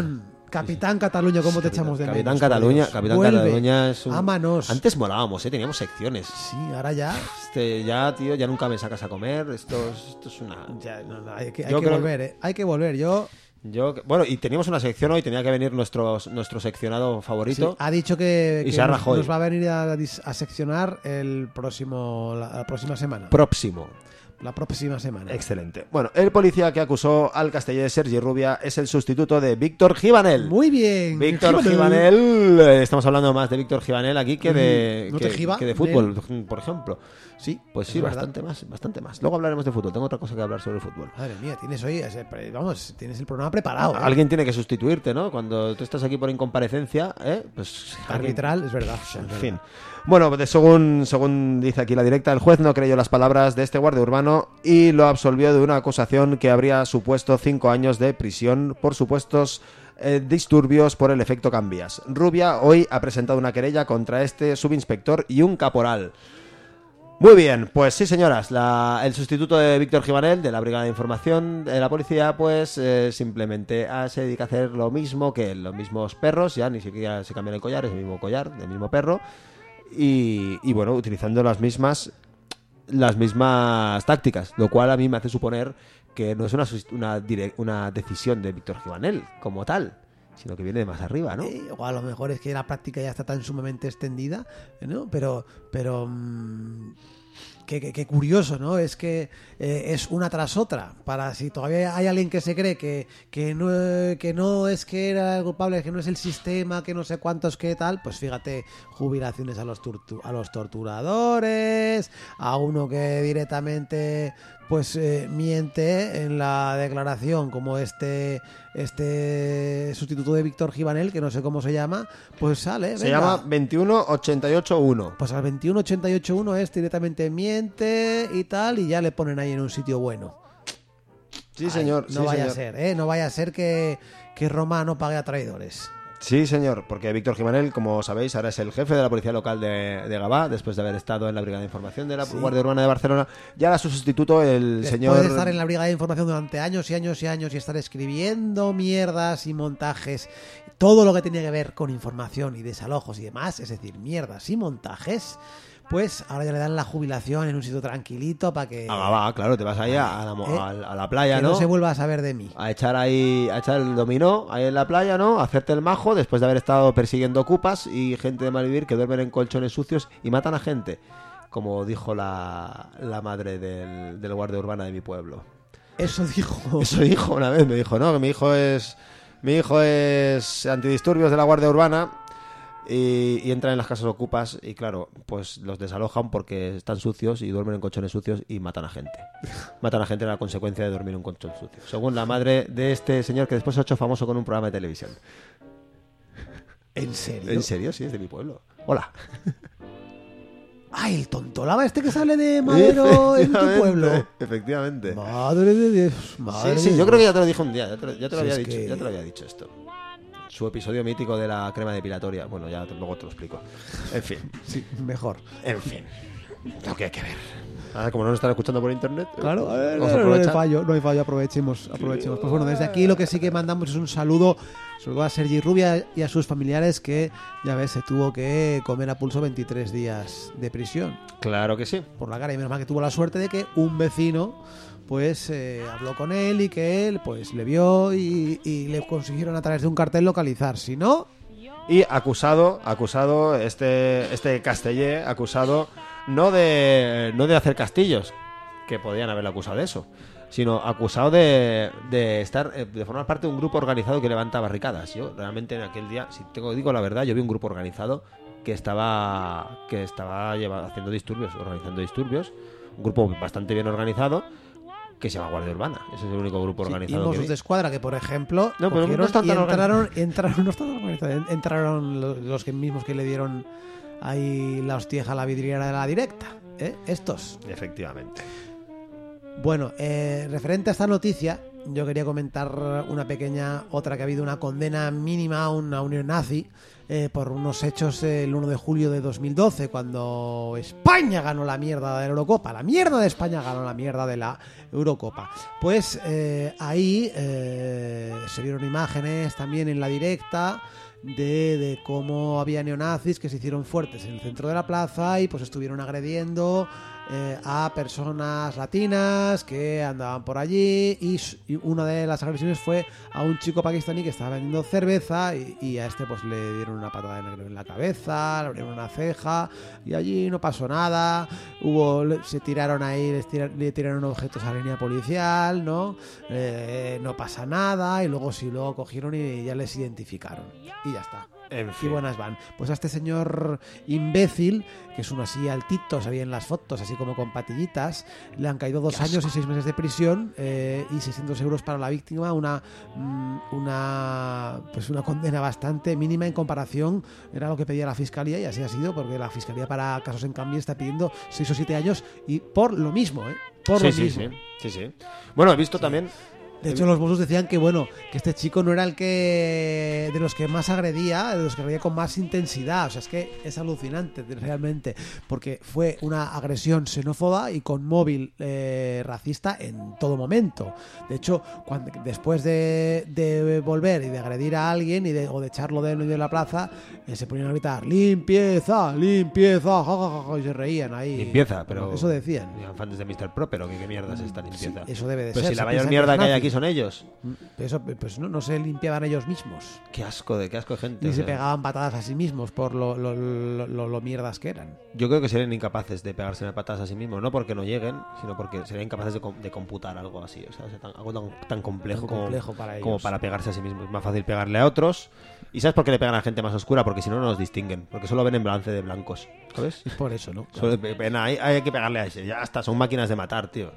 Capitán Cataluña, ¿cómo te echamos de menos? Capitán Cataluña, Capitán Vuelve. Cataluña es un... Ámanos. Antes molábamos, ¿eh? Teníamos secciones. Sí, ahora ya... Este, ya, tío, ya nunca me sacas a comer. Esto es, esto es una... ya no, no, hay que, hay Yo que creo- volver, ¿eh? Hay que volver. Yo... Yo, bueno, y teníamos una sección hoy, tenía que venir nuestro, nuestro seccionado sí, favorito. ha dicho que, Y que se ha nos, Rajoy. nos va a venir a, dis- a seccionar el próximo, la, la próxima semana. Próximo. La próxima semana. Excelente. Bueno, el policía que acusó al castellés Sergi Rubia es el sustituto de Víctor Givanel. Muy bien. Víctor Givanel. Givanel, eh, estamos hablando más de Víctor Givanel aquí que de, ¿No te que, giba? que de fútbol, por ejemplo. Sí, Pues es sí, verdad. bastante más, bastante más. Luego hablaremos de fútbol, tengo otra cosa que hablar sobre el fútbol. Madre mía, tienes hoy, ese- vamos, tienes el programa preparado. ¿eh? Alguien tiene que sustituirte, ¿no? Cuando tú estás aquí por incomparecencia, ¿eh? Pues alguien- Arbitral, es verdad. En es verdad. fin. Bueno, pues según, según dice aquí la directa, el juez no creyó las palabras de este guardia urbano y lo absolvió de una acusación que habría supuesto cinco años de prisión por supuestos eh, disturbios por el efecto Cambias. Rubia hoy ha presentado una querella contra este subinspector y un caporal. Muy bien, pues sí señoras, la- el sustituto de Víctor Givanel de la Brigada de Información de la Policía pues eh, simplemente ah, se dedica a hacer lo mismo que los mismos perros, ya ni siquiera se cambian el collar, es el mismo collar, del mismo perro y, y bueno, utilizando las mismas las mismas tácticas, lo cual a mí me hace suponer que no es una, sus- una, direc- una decisión de Víctor Givanel como tal, sino que viene de más arriba, ¿no? Eh, o a lo mejor es que la práctica ya está tan sumamente extendida, ¿no? Pero, pero mm, qué, qué- qué curioso, ¿no? Es que eh, es una tras otra. Para si todavía hay alguien que se cree que, que, no, que no es que era el culpable, que no es el sistema, que no sé cuántos, que tal, pues fíjate, jubilaciones a los, tortu- a los torturadores, a uno que directamente pues eh, miente en la declaración, como este este sustituto de Víctor Givanel, que no sé cómo se llama, pues sale. Se venga. llama veintiuno ochenta y ocho uno. Pues al veintiuno ochenta y ocho uno es directamente miente y tal, y ya le ponen ahí en un sitio bueno. Sí, Ay, señor. No sí, vaya señor. a ser, ¿eh? No vaya a ser que, que Roma no pague a traidores. Sí, señor, porque Víctor Givanel, como sabéis, ahora es el jefe de la Policía Local de, de Gavà, después de haber estado en la Brigada de Información de la Sí. Guardia Urbana de Barcelona. Y ahora su sustituto, el Después señor... de estar en la Brigada de Información durante años y años y años y estar escribiendo mierdas y montajes, todo lo que tenía que ver con información y desalojos y demás, es decir, mierdas y montajes, pues ahora ya le dan la jubilación en un sitio tranquilito para que, A Gavà, claro, te vas ahí a, a la, mo- Eh, a la- a la playa, que ¿no? no se vuelva a saber de mí. A echar ahí, a echar el dominó ahí en la playa, ¿no? A hacerte el majo después de haber estado persiguiendo ocupas y gente de malvivir que duermen en colchones sucios y matan a gente, como dijo la, la madre del, del guardia urbana de mi pueblo. Eso dijo. Eso dijo una vez, me dijo, no, que mi hijo es mi hijo es antidisturbios de la Guardia Urbana y, y entra en las casas ocupas y claro, pues los desalojan porque están sucios y duermen en colchones sucios y matan a gente. Matan a gente en la consecuencia de dormir en un colchón sucio. Según la madre de este señor que después se ha hecho famoso con un programa de televisión. ¿En serio? ¿En serio? Sí, es de mi pueblo. Hola. Ah, el tontolaba este que sale de Madero en tu Efectivamente, pueblo. Efectivamente. Madre de Dios. Madre Sí, sí, de yo Dios. creo que ya te lo dije un día, ya te lo, ya te lo Si había es dicho, que- ya te lo había dicho esto. Su episodio mítico de la crema depilatoria. Bueno, ya te- luego te lo explico. En fin, Sí, mejor. en fin. Lo que hay que ver. Ahora, como no nos están escuchando por internet, Claro, a ver, vamos a no, no hay aprovechar. fallo, no hay fallo, aprovechemos, aprovechemos. Pues bueno, desde aquí lo que sí que mandamos es un saludo, sobre todo a Sergi Rubia y a sus familiares que, ya ves, se tuvo que comer a pulso veintitrés días de prisión Claro que sí. por la cara. Y menos mal que tuvo la suerte de que un vecino pues eh, habló con él y que él pues le vio y, y le consiguieron a través de un cartel localizar. Si no, Y acusado, acusado, este, este Castellé, acusado no de, no de hacer castillos, que podían haberle acusado de eso, sino acusado de, de estar, eh, de formar parte de un grupo organizado que levanta barricadas. Yo realmente en aquel día, si tengo, digo la verdad, yo vi un grupo organizado que estaba, que estaba lleva- haciendo disturbios, organizando disturbios, un grupo bastante bien organizado, que se llama Guardia Urbana. Ese es el único grupo sí, y organizado que Mossos vi. de Escuadra, que por ejemplo, No, pero no cogieron están y tan entraron, entraron, no están organizados, entraron los, los que mismos que le dieron ahí la hostieja a la vidriera de la directa, ¿eh? Estos. Efectivamente. Bueno, eh, referente a esta noticia, yo quería comentar una pequeña, otra que ha habido una condena mínima a una unión nazi eh, por unos hechos el uno de julio de dos mil doce, cuando España ganó la mierda de la Eurocopa. La mierda de España ganó la mierda de la Eurocopa. Pues eh, ahí eh, se vieron imágenes también en la directa De, de cómo había neonazis que se hicieron fuertes en el centro de la plaza y pues estuvieron agrediendo eh, a personas latinas que andaban por allí, y, y una de las agresiones fue a un chico pakistaní que estaba vendiendo cerveza y, y a este pues le dieron una patada en, en la cabeza, le abrieron una ceja y allí no pasó nada. Hubo, se tiraron ahí, les tiraron, le tiraron objetos a la línea policial, ¿no? Eh, no pasa nada, y luego sí, luego cogieron y ya les identificaron. Y ya está. En fin. Y buenas van. Pues a este señor imbécil, que es uno así altito, se veía en las fotos, así como con patillitas, le han caído dos años y seis meses de prisión eh, y seiscientos euros para la víctima, una una pues una condena bastante mínima en comparación, era lo que pedía la fiscalía, y así ha sido, porque la fiscalía para casos en cambio está pidiendo seis o siete años y por lo mismo, ¿eh? Por sí, lo sí, mismo. Sí, sí, sí. Bueno, he visto sí. también... De hecho, los Mossos decían que, bueno, que este chico no era el que de los que más agredía, de los que agredía con más intensidad. O sea, es que es alucinante realmente, porque fue una agresión xenófoba y con móvil eh, racista en todo momento. De hecho, cuando, después de, de volver y de agredir a alguien y de, o de echarlo de, de la plaza, eh, se ponían a gritar limpieza, limpieza, ja, ja, ja, ja, y se reían ahí. Limpieza, pero... Eso decían. Fans de míster Pro, pero ¿qué, qué mierda es esta limpieza? Sí, eso debe de pues ser. si la mayor mierda que hay aquí son ellos. Eso, pues no, no se limpiaban ellos mismos. Qué asco de qué asco de gente. Ni o se sea. pegaban patadas a sí mismos por lo, lo, lo, lo, lo mierdas que eran. Yo creo que serían incapaces de pegarse en patadas a sí mismos, no porque no lleguen, sino porque serían incapaces de, de computar algo así, o sea, tan, algo tan, tan complejo, tan complejo como, para ellos. como para pegarse a sí mismos. Es más fácil pegarle a otros. ¿Y sabes por qué le pegan a gente más oscura? Porque si no, no los distinguen, porque solo ven en balance de blancos, ¿sabes? Es por eso, ¿no? Solo ven, hay, hay que pegarle a ese, ya está, son máquinas de matar, tío.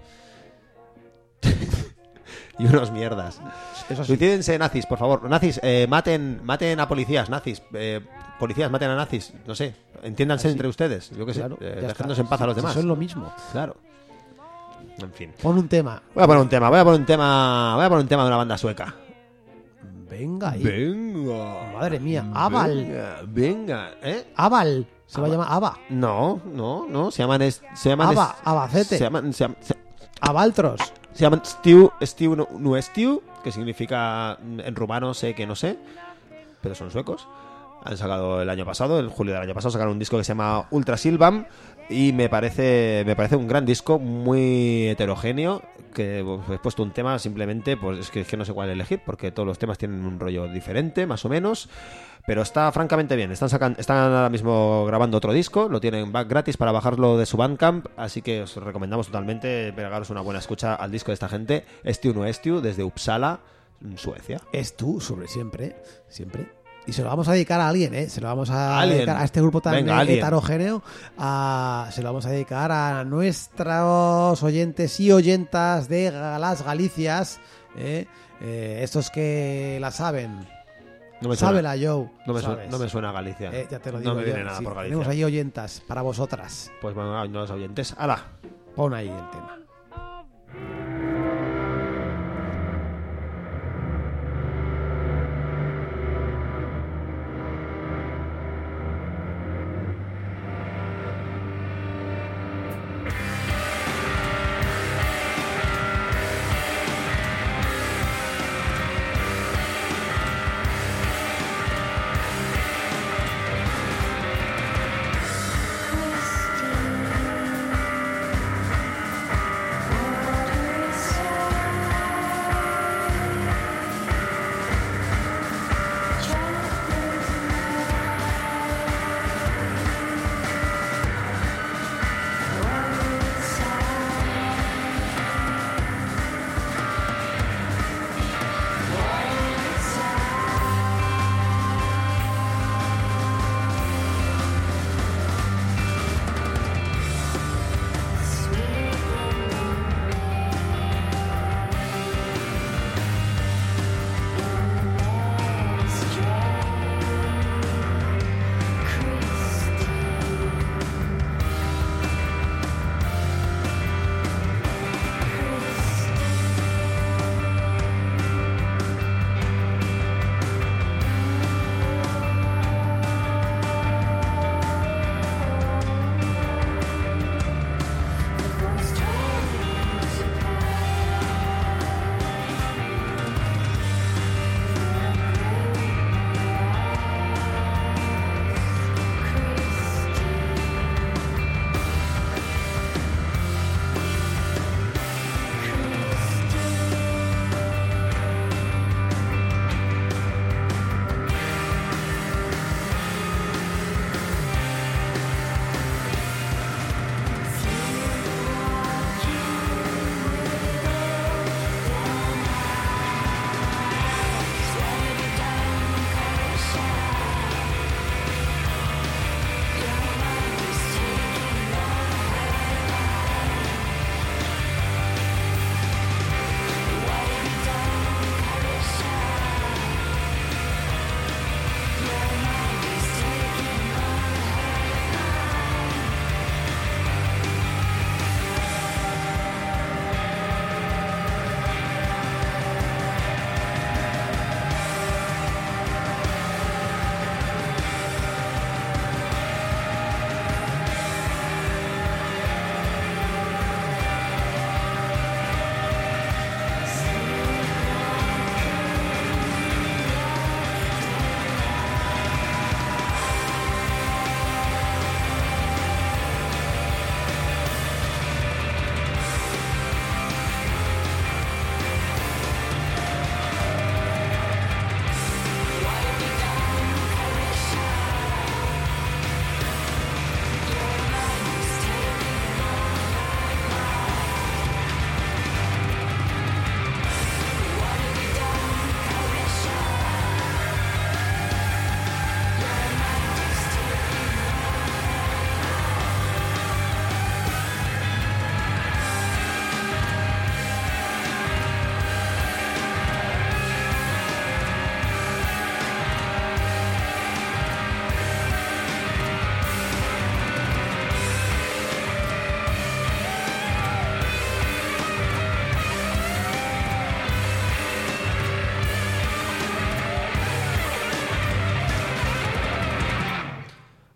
Y unos mierdas. Eso sí. Suicídense, nazis, por favor. Nazis, eh, maten, maten a policías, nazis. Eh, policías, maten a nazis. No sé, entiéndanse entre ustedes. Yo qué sé, claro, eh, dejándonos en paz a los demás. Eso es lo mismo. Claro. En fin. Pon un tema. Voy a poner un tema, voy a poner un tema, voy a poner un tema de una banda sueca. Venga ahí. Venga. Madre mía, Aval. Venga, venga, ¿eh? Aval. Se Aba. va a llamar Ava. No, no, no. Se llaman. Es, se llaman Ava, es, Abacete. Se llaman. Se llaman se, Avaltros. Se llaman Stew, Stew no, Nuestiu, que significa en rumano sé que no sé, pero son suecos. Han sacado el año pasado, en julio del año pasado, sacaron un disco que se llama Ultra Silvam y me parece me parece un gran disco, muy heterogéneo, que pues, he puesto un tema simplemente, pues es que, es que no sé cuál elegir, porque todos los temas tienen un rollo diferente, más o menos. Pero está francamente bien. Están sacando, están ahora mismo grabando otro disco. Lo tienen back gratis para bajarlo de su Bandcamp. Así que os recomendamos totalmente pegaros una buena escucha al disco de esta gente. Stew no Stew, desde Uppsala, Suecia. Es tú, sobre siempre, siempre. Y se lo vamos a dedicar a alguien, ¿eh? Se lo vamos a ¿Alguien? dedicar a este grupo tan Venga, heterogéneo. A, se lo vamos a dedicar a nuestros oyentes y oyentas de las Galicias, ¿eh? Eh, estos que la saben. No me suena, Sábela, Joe. no me, suena, no me suena a Galicia. Eh, ya te lo digo. No me viene yo, nada sí, por Galicia. Tenemos ahí oyentas para vosotras. Pues bueno, no los oyentes. ¡Hala! Pon ahí el tema.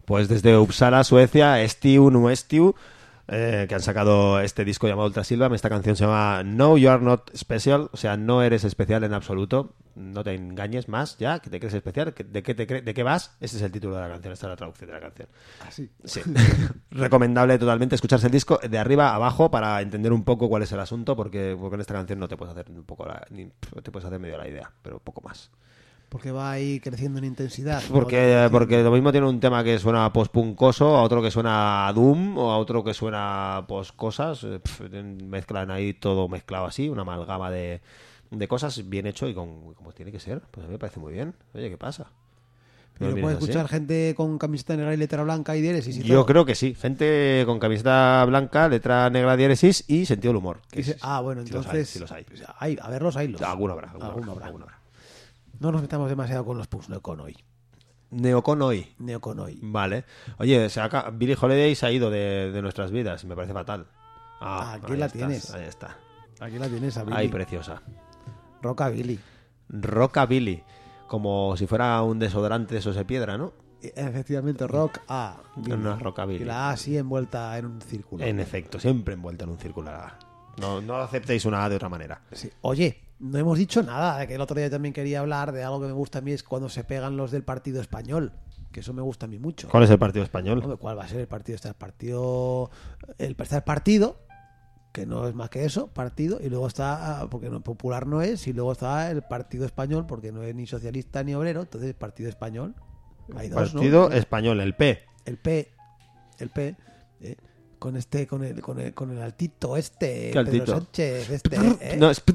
Pues desde Uppsala, Suecia, Estiu no Estiu, eh, que han sacado este disco llamado Ultra Silva. Esta canción se llama No, You Are Not Special, o sea, no eres especial en absoluto. No te engañes más, ya, que te crees especial. ¿De qué, te cre- ¿De qué vas? Ese es el título de la canción, esta es la traducción de la canción. Ah, sí. Sí. Recomendable totalmente escucharse el disco de arriba a abajo para entender un poco cuál es el asunto, porque, porque en esta canción no te puedes hacer un poco la, ni te puedes hacer medio la idea, pero poco más. Porque va ahí creciendo en intensidad. Porque, ¿no? porque lo mismo tiene un tema que suena post-puncoso, a otro que suena a Doom, o a otro que suena post-cosas. eh, pf, Mezclan ahí todo mezclado así, una amalgama de, de cosas bien hecho y con, como tiene que ser. Pues a mí me parece muy bien. Oye, ¿qué pasa? Pero ¿No puede miras así? escuchar gente con camiseta negra y letra blanca y diéresis y Yo todo. creo que sí. Gente con camiseta blanca, letra negra, diéresis y sentido del humor. Que Y se- sí, ah, bueno, sí los hay, entonces... sí los hay. pues, hay- a verlos, hay los. Alguno habrá, alguno Alguno habrá, habrá. alguno habrá. No nos metamos demasiado con los pugs neoconoi. Neoconoi. Neoconoi. Vale. Oye, se acá, Billie Holiday se ha ido de, de nuestras vidas. Me parece fatal. Ah, Aquí ahí la estás, tienes. Ahí está. Aquí la tienes a Billy. Ahí, preciosa. Rockabilly. Rockabilly. Como si fuera un desodorante de esos de piedra, ¿no? Efectivamente, rock A. Billy. No es rockabilly. Y la A así envuelta en un círculo. En efecto, siempre envuelta en un círculo. No, no aceptéis una A de otra manera. Sí. Oye, no hemos dicho nada. Que el otro día también quería hablar de algo que me gusta a mí, es cuando se pegan los del partido español. Que eso me gusta a mí mucho. ¿Cuál es el partido español? Hombre, ¿cuál va a ser el partido? Está el partido. El, está el partido, que no es más que eso, partido, y luego está, ah, porque no, popular no es, y luego está el partido español, porque no es ni socialista ni obrero, entonces partido español. Hay dos, Partido ¿no? español, el P. El P, el P, eh, con este, con el, con el, con el altito este, ¿Qué Pedro altito? Sánchez, este, ¿eh? No, es...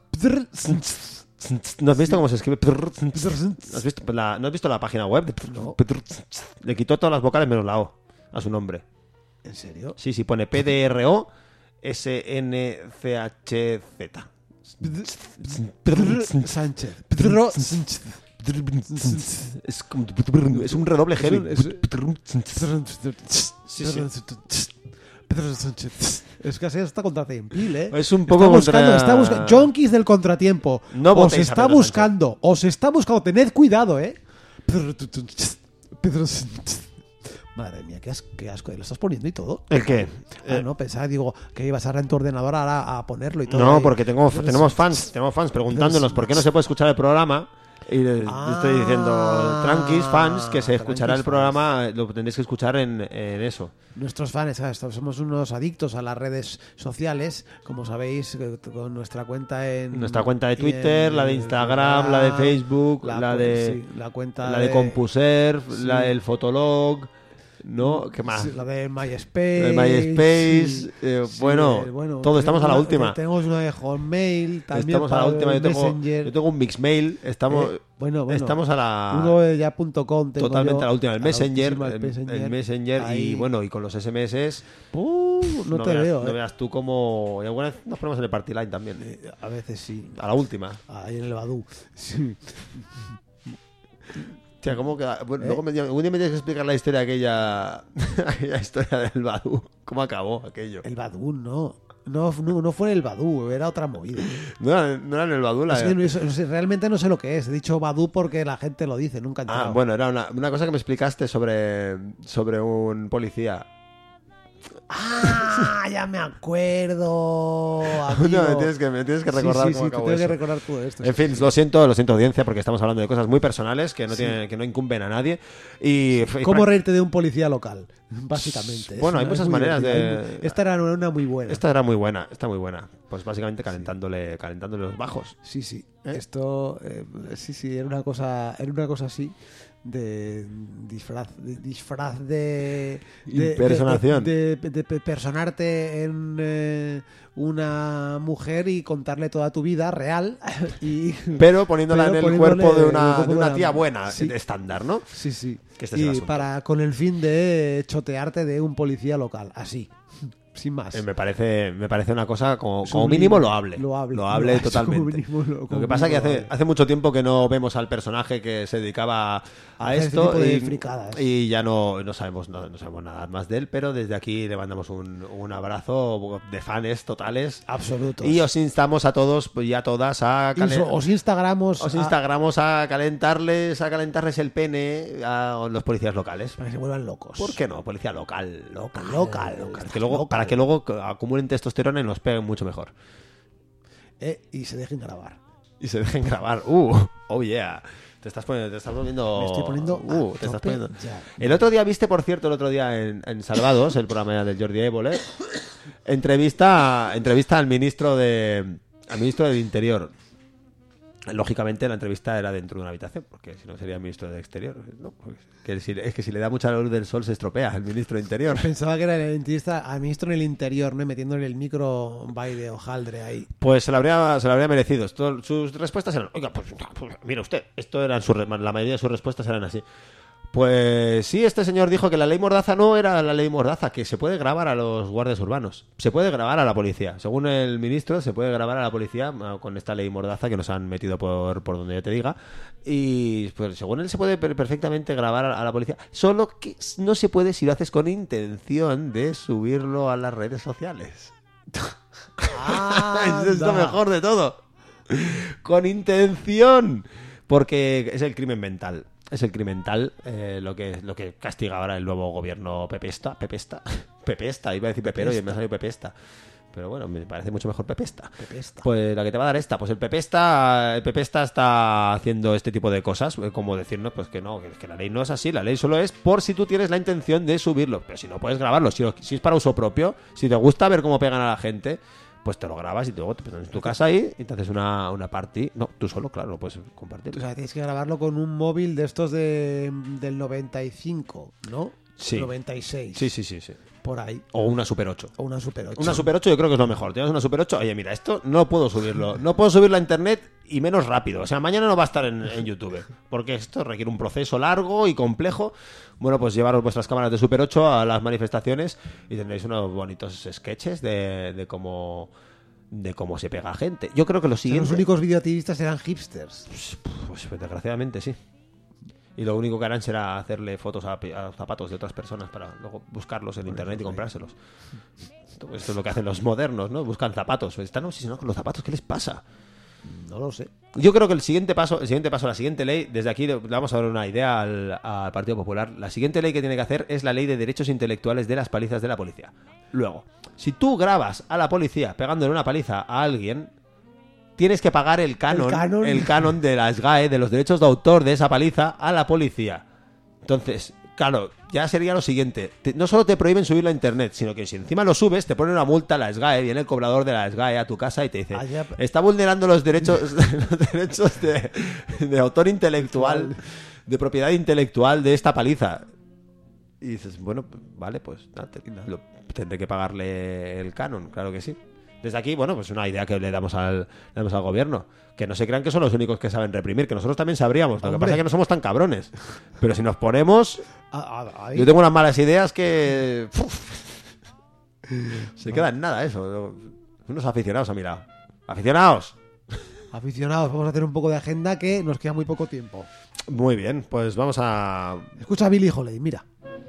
¿No has visto cómo se escribe? ¿No has visto la, ¿no has visto la página web? No. Le quitó todas las vocales menos la O a su nombre. ¿En serio? Sí, sí, pone P D R O S N C H Z. Sánchez. Pedro Sánchez. Es, como... es un redoble heavy. Es Sí, sí. Pedro Sánchez. Es que así está contra Tempil, ¿eh? Es un poco está buscando, contra- está buscando. Junkies del contratiempo. No os votéis a está Pedro buscando, os está buscando. Tened cuidado, ¿eh? Pedro Sánchez. Pedro Sánchez. Madre mía, qué asco, qué asco. ¿Lo estás poniendo y todo? ¿El qué? Ah, no, pensaba, digo, que ibas a ir en tu ordenador ahora a ponerlo y todo. No, ahí. porque tengo, Pedro tenemos Sánchez. fans, tenemos fans preguntándonos por qué no se puede escuchar el programa. Y les Ah, estoy diciendo, tranquis, fans, que se escuchará el tranquis, programa, lo tendréis que escuchar en, en eso. Nuestros fans, ¿sabes? Somos unos adictos a las redes sociales, como sabéis, con nuestra cuenta en... Nuestra cuenta de en- Twitter, la de Instagram, la de Facebook, la, cu- de sí, la cuenta la de CompuServe, sí. la del Fotolog, ¿no? ¿Qué más? sí, la de MySpace. La de MySpace, sí. eh, Sí, bueno, eh, bueno, todo, estamos a la tenemos última. una- Tenemos una de Hotmail, también Estamos a la para última, yo el tengo, Messenger. yo tengo un Mixmail, estamos, Eh, bueno, bueno. estamos a la... Uno de ya punto com tengo Totalmente yo, a la última, el a la Messenger, ultísima, el, el Messenger y Ahí. bueno, y con los S M S Uh, no, te veas, veo, no eh. veas tú cómo... Y alguna vez nos ponemos en el Party Line también, Eh, A veces sí. a la última. Ahí en el Badoo. Sí. Tía, ¿cómo queda? Bueno, ¿Eh? luego me, algún día me tienes que explicar la historia aquella, aquella historia del Badu. ¿Cómo acabó aquello? El Badoo, no. No, no. no fue el Badoo, era otra movida. No era, no era en el Badu la... Es que no- eso- no sé, realmente no sé lo que es. He dicho Badoo porque la gente lo dice, nunca he entrado. Ah, bueno, era una, una cosa que me explicaste sobre, sobre un policía. Ah, ya me acuerdo. Un día amigo. me tienes que, me tienes que Sí, recordar sí, cómo sí, te acabó tengo que eso. recordar todo esto. En fin, lo siento, lo siento audiencia, porque estamos hablando de cosas muy personales que no, Sí. tienen, que no incumben a nadie. Y, ¿Cómo reírte de un policía local? Básicamente. Bueno, hay Es muchas muy maneras divertido. de- Esta era una, una muy buena. Esta era muy buena, está muy buena. Pues básicamente calentándole, calentándole los bajos. Sí, sí. ¿Eh? Esto, eh, sí, sí, era una cosa, era una cosa así de disfraz, de, disfraz de, de Impersonación. de, de- de- de personarte en eh, una mujer y contarle toda tu vida real y Pero poniéndola Pero en el poniéndole cuerpo de el una, cuerpo de una de tía una- buena, sí. de estándar, ¿no? sí, sí. Que este es el y asunto. para con el fin de chotearte de un policía local, así. Sin más. Eh, me parece me parece una cosa como, como Sublime. mínimo loable. Loable. Loable Lo- totalmente. como mínimo lo- Lo como que pasa es que mínimo hace, loable. hace mucho tiempo que no vemos al personaje que se dedicaba a, A hacer este esto tipo de y, fricadas. y ya no, no sabemos no, no sabemos nada más de él, pero desde aquí le mandamos un, un abrazo de fans totales. Absolutos. Y os instamos a todos pues, y a todas a calen- Incluso os instagramos os a- instagramos a calentarles a calentarles el pene a los policías locales. para que se vuelvan locos. ¿Por qué no? Policía local. Local, local, local. Que luego, local. Para que luego acumulen testosterona y nos peguen mucho mejor. Eh, y se dejen grabar. Y se dejen grabar. Uh, oh yeah. Te estás poniendo, te estás poniendo. Me estoy poniendo Uh, a te estás tope poniendo. ya. El otro día viste, por cierto, el otro día en, en Salvados, el programa del Jordi Évole, entrevista, entrevista al ministro de, al ministro del Interior. Lógicamente la entrevista era dentro de una habitación, porque si no sería ministro del Exterior. No, pues, que si, es que si le da mucha luz del sol se estropea el ministro del Interior. Pensaba que era el entrevista al ministro en el interior, ¿no? Metiéndole el micro by de hojaldre ahí. Pues se lo habría, se lo habría merecido. Esto- sus respuestas eran, oiga, pues, pues, mira usted, esto eran sus re- la mayoría de sus respuestas eran así. Pues sí, este señor dijo que la ley Mordaza no era la ley Mordaza, que se puede grabar a los guardias urbanos, se puede grabar a la policía. Según el ministro, se puede grabar a la policía ah, con esta ley Mordaza que nos han metido por, por donde yo te diga. Y pues según él se puede per- perfectamente grabar a, a la policía, solo que no se puede si lo haces con intención de subirlo a las redes sociales. Eso es lo Anda. mejor de todo. Con intención. Porque es el crimen mental. Es el crimen mental eh, lo que lo que castiga ahora el nuevo gobierno pepesta. Pepesta. Pepesta. Iba a decir pepero y me ha salido pepesta. Pero bueno, me parece mucho mejor Pepesta. Pepesta. Pues la que te va a dar esta. Pues el Pepesta, el Pepesta está haciendo este tipo de cosas. eh, Como decirnos pues que no, que, que la ley no es así. La ley solo es por si tú tienes la intención de subirlo. Pero si no puedes grabarlo, si, lo- si es para uso propio, si te gusta ver cómo pegan a la gente, pues te lo grabas y luego te pones en tu casa ahí y te haces una, una party. No, tú solo, claro, lo puedes compartir. O sea, tienes que grabarlo con un móvil de estos de, del noventa y cinco, ¿no? Sí. noventa y seis. Sí, sí, sí, sí. Por ahí. O una Super ocho. O una Super ocho. Una Super ocho yo creo que es lo mejor. Tienes una Super ocho, oye, mira, esto no puedo subirlo. No puedo subirlo a internet y menos rápido. O sea, mañana no va a estar en, en YouTube. Porque esto requiere un proceso largo y complejo. Bueno, pues llevaros vuestras cámaras de Super ocho a las manifestaciones y tendréis unos bonitos sketches de, de cómo de cómo se pega a gente. Yo creo que lo O sea, siguiente... los únicos videoactivistas eran hipsters. Pues, pues, desgraciadamente sí. Y lo único que harán será hacerle fotos a, a zapatos de otras personas para luego buscarlos en internet y comprárselos. Esto es lo que hacen los modernos, ¿no? Buscan zapatos. Están obsesionados con los zapatos. ¿Qué les pasa? No lo sé. Yo creo que el siguiente paso, el siguiente paso, la siguiente ley, desde aquí le vamos a dar una idea al, al Partido Popular. La siguiente ley que tiene que hacer es la ley de derechos intelectuales de las palizas de la policía. Luego, si tú grabas a la policía pegándole una paliza a alguien, tienes que pagar el canon, El canon. el canon de la S G A E, de los derechos de autor de esa paliza, a la policía. Entonces, claro, ya sería lo siguiente. Te- no solo te prohíben subirlo a internet, sino que si encima lo subes, te ponen una multa a la S G A E, viene el cobrador de la S G A E a tu casa y te dice, Allá- está vulnerando los derechos, los derechos de, de autor intelectual, de propiedad intelectual de esta paliza. Y dices, bueno, vale, pues nada, te- lo- tendré que pagarle el canon, claro que sí. Desde aquí, bueno, pues una idea que le damos al, le damos al gobierno. Que no se crean que son los únicos que saben reprimir, que nosotros también sabríamos. Lo que Hombre. pasa es que no somos tan cabrones. Pero si nos ponemos... Ah, ah, ahí. Yo tengo unas malas ideas que... ¡Fuf! Se queda en nada eso. Unos aficionados a mirar. ¡Aficionados! Aficionados, vamos a hacer un poco de agenda que nos queda muy poco tiempo. Muy bien, pues vamos a... Escucha a Billie Holiday, mira.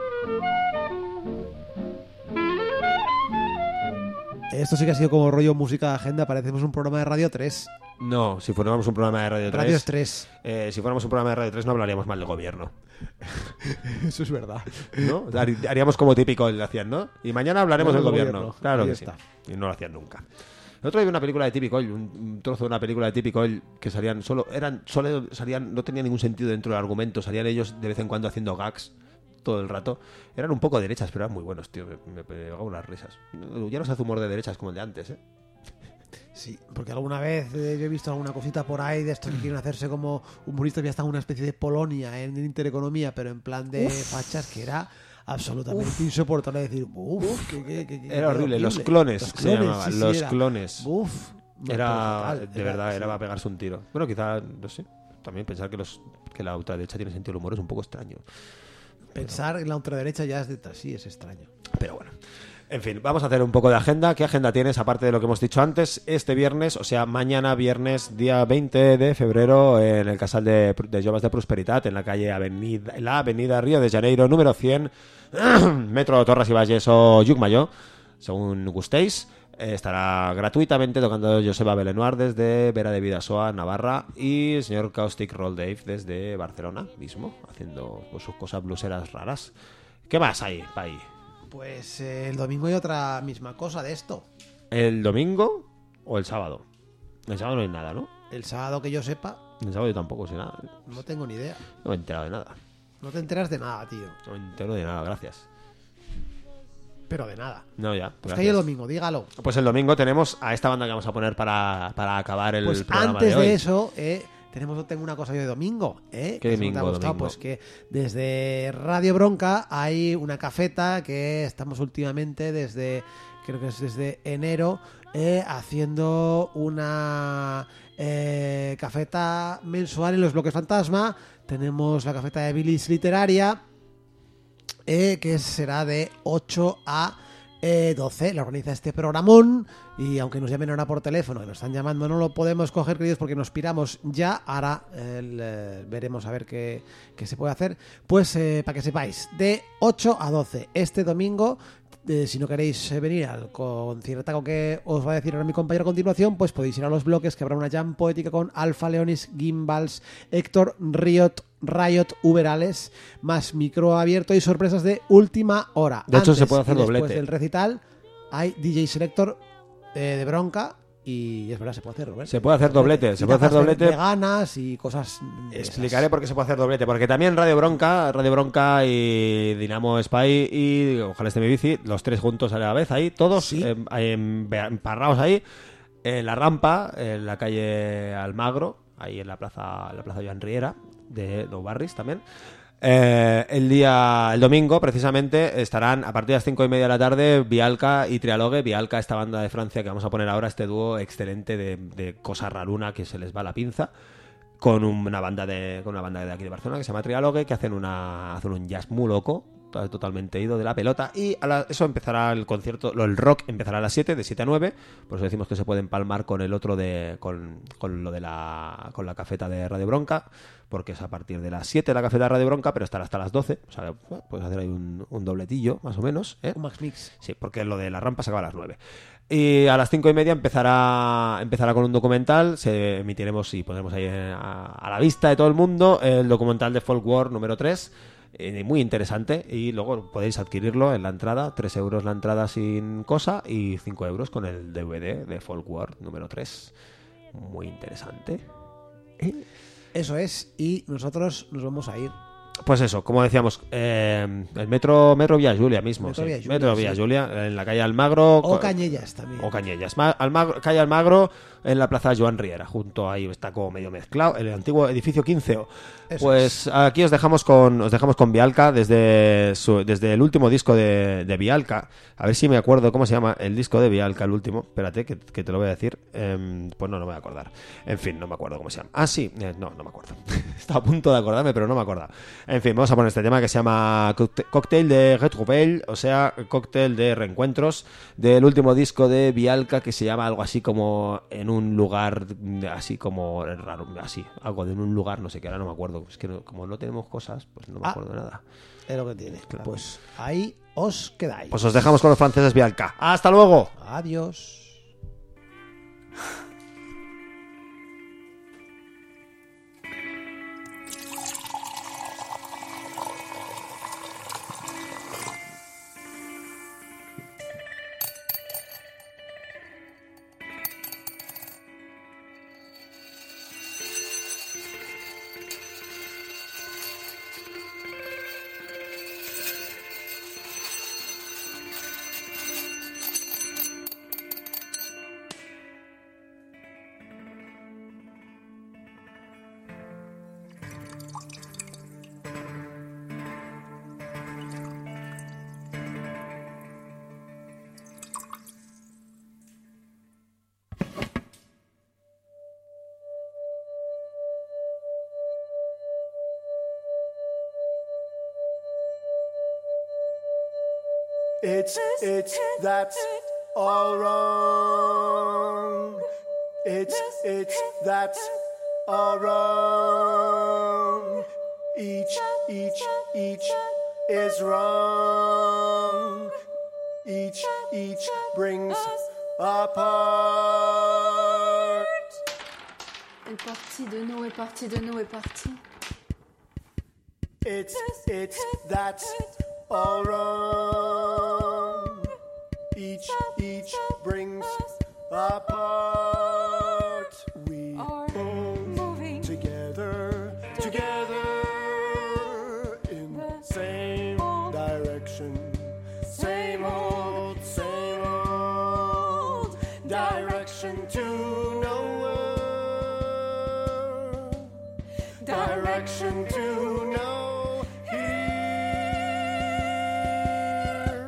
Esto sí que ha sido como rollo música de agenda, parecemos un programa de Radio tres. No, si fuéramos un programa de Radio tres... Radio tres. eh, si fuéramos un programa de Radio tres no hablaríamos mal del gobierno. Eso es verdad. ¿No? Hari- Haríamos como típico lo hacían, ¿no? Y mañana hablaremos del Del gobierno. gobierno. Claro Ahí que está. sí. Y no lo hacían nunca. El otro día vi una película de Típico, un, un trozo de una película de Típico que salían solo, eran, solo salían, no tenía ningún sentido dentro del argumento, salían ellos de vez en cuando haciendo gags todo el rato. Eran un poco derechas, pero eran muy buenos, tío. Me, me pegaba unas risas. Ya no se hace humor de derechas como el de antes, ¿eh? Sí, porque alguna vez eh, yo he visto alguna cosita por ahí de estos que quieren hacerse como humoristas, ya está una especie de Polonia en Intereconomía, pero en plan de fachas que era absolutamente insoportable decir, uff, que, que, que, que- Era que horrible. Los clones, Los se clones, llamaban. sí, sí, los era. clones. Uf, Era, fatal, de verdad, sí. era para pegarse un tiro. Bueno, quizá, no sé. También pensar que, los, que la ultraderecha tiene sentido del humor es un poco extraño. Pensar en la ultraderecha ya es de sí, es extraño. Pero bueno. En fin, vamos a hacer un poco de agenda. ¿Qué agenda tienes, aparte de lo que hemos dicho antes? Este viernes, o sea, mañana viernes, día veinte de febrero, en el Casal de, de Joves de Prosperitat, en la calle Avenida, en la avenida Río de Janeiro, número cien, Metro Torres y Valles o Llucmajor, según gustéis. Eh, estará gratuitamente tocando Joseba Belenoir desde Vera de Vidasoa, Navarra, y el señor Caustic Roll Dave desde Barcelona mismo, haciendo pues, sus cosas bluseras raras. ¿Qué más hay para ahí? Pues eh, el domingo hay otra misma cosa de esto. ¿El domingo o el sábado? El sábado no hay nada, ¿no? El sábado que yo sepa, El sábado yo tampoco sé nada. no tengo ni idea. No me he enterado de nada. No te enteras de nada, tío. No me entero de nada, gracias. Pero de nada. No, ya. Pues que hay el domingo, dígalo. Pues el domingo tenemos a esta banda que vamos a poner para, para acabar el Pues programa antes de de, hoy. eso, eh, tenemos tengo una cosa yo de domingo, ¿eh? ¿Qué Que seguro te ha domingo, gustado, domingo? pues que desde Radio Bronca hay una cafeta que estamos últimamente desde, creo que es desde enero, eh, haciendo una eh, cafeta mensual en los bloques fantasma. Tenemos la cafeta de Bilis Literaria, eh, que será de ocho a doce. La organiza este programón, y aunque nos llamen ahora por teléfono y nos están llamando, no lo podemos coger, queridos, porque nos piramos ya. Ahora eh, veremos a ver qué, qué se puede hacer. Pues eh, para que sepáis, de ocho a doce este domingo. Eh, si no queréis eh, venir al concierto que os va a decir ahora mi compañero a continuación, pues podéis ir a los bloques, que habrá una jam poética con Alfa Leonis, Gimbals, Héctor, Riot, Riot, Uberales, más micro abierto y sorpresas de última hora. De hecho, Antes se puede hacer y después doblete. del recital hay D J Selector eh, de Bronca, y es verdad, se puede hacer, Robert. Se puede hacer doblete, se Y puede hacer tapas doblete. veganas y cosas de Explicaré esas. por qué se puede hacer doblete. Porque también Radio Bronca, Radio Bronca y Dinamo Spy y Ojalá esté mi bici, los tres juntos a la vez ahí, todos Sí. eh, ahí em- emparrados ahí, en la rampa, en la calle Almagro, ahí en la plaza, en la plaza Joan Riera, de Nou Barris también. Eh, el día, el domingo, precisamente, estarán a partir de las cinco y media de la tarde Vialca y Trialogue. Vialca, esta banda de Francia que vamos a poner ahora, este dúo excelente de, de cosa raruna que se les va la pinza, con una banda de con una banda de aquí de Barcelona que se llama Trialogue, que hacen una hacen un jazz muy loco, totalmente ido de la pelota, y a la, eso empezará el concierto, lo, el rock empezará a las siete, de siete a nueve, por eso decimos que se puede empalmar con el otro de con, con lo de la con la cafeta de Radio Bronca, porque es a partir de las siete la cafeta de Radio Bronca, pero estará hasta las doce, o sea, puedes hacer ahí un, un dobletillo, más o menos, ¿eh? Un Max Mix. Sí, porque lo de la rampa se acaba a las nueve. Y a las cinco y media empezará empezará con un documental. Se emitiremos y pondremos ahí a, a la vista de todo el mundo el documental de Folk War número tres. Eh, muy interesante, y luego podéis adquirirlo en la entrada, tres euros la entrada sin cosa y cinco euros con el D V D de Folk War número tres. Muy interesante. ¿Eh? Eso es, y nosotros nos vamos a ir. Pues eso, como decíamos, eh, el metro metro Villa Julia mismo. Metro sí. Villa Julia, Metro Villa sí. Julia, en la calle Almagro. O Cañellas también. O Cañellas. Ma- Almagro, calle Almagro, en la plaza Joan Riera. Junto ahí está como medio mezclado. El antiguo edificio quince O. Eso Pues aquí os dejamos con os dejamos con Vialca desde su- desde el último disco de, de Vialca. A ver si me acuerdo cómo se llama el disco de Vialca, el último. Espérate, que, que te lo voy a decir. Em, pues no, no me voy a acordar. En fin, no me acuerdo cómo se llama. Ah, sí. Eh, no, no me acuerdo. Estaba a punto de acordarme, pero no me acuerdo. En fin, vamos a poner este tema que se llama Cocte- Cocktail de Retrouvailles, o sea, cóctel de reencuentros, del último disco de Vialca, que se llama algo así como en un lugar, así como raro, así, algo de en un lugar, no sé qué, ahora no me acuerdo. Es que no- como no tenemos cosas, pues no me Ah. acuerdo de nada. Es lo que tiene. Claro. Pues ahí os quedáis. Pues os dejamos con los franceses Vialca. ¡Hasta luego! Adiós. It's, it's, that's all wrong. It's, it's, that's all wrong. Each, each, each is wrong. Each, each brings apart. Elle est partie de nous, est partie de nous, est partie. It's, it's, that's all wrong. Each, each brings apart. We Are both moving together, together in the same direction. Same old, same old direction to nowhere. Direction to no here.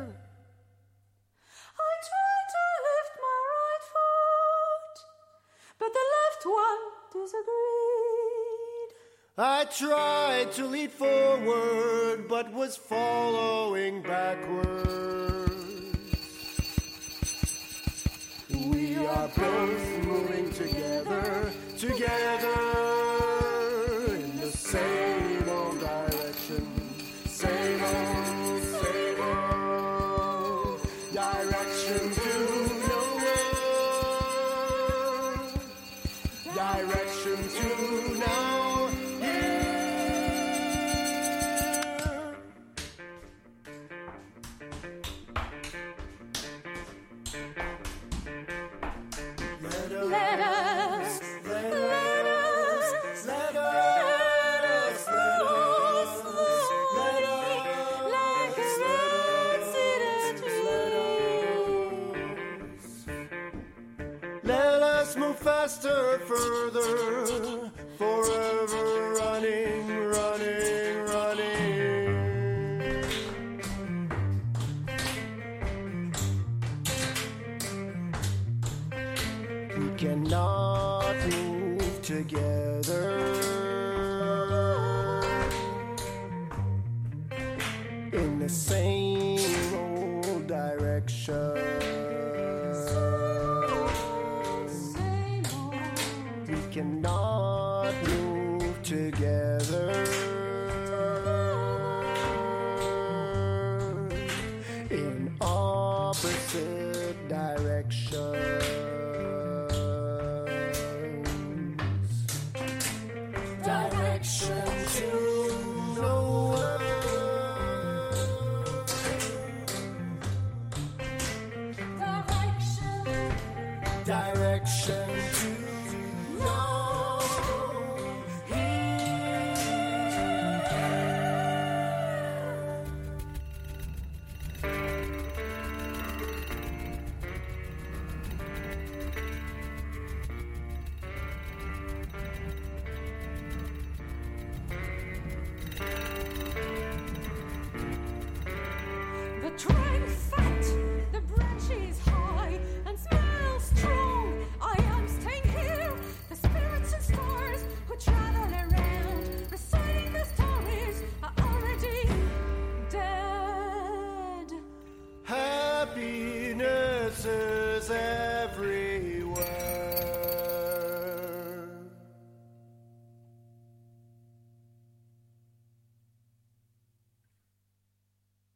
I tried to lift my right foot, but the left one disagreed. I tried to lead forward, but was following backwards. We are both moving together, together in the same old direction. Same old, same old direction to nowhere. Direction to now here. Let us, Let us, let let us, us, let let us, us move slowly, like a man. Let us move faster, further, forever running, running, running. We cannot move together in the same old direction. We cannot move together in opposite directions. Direction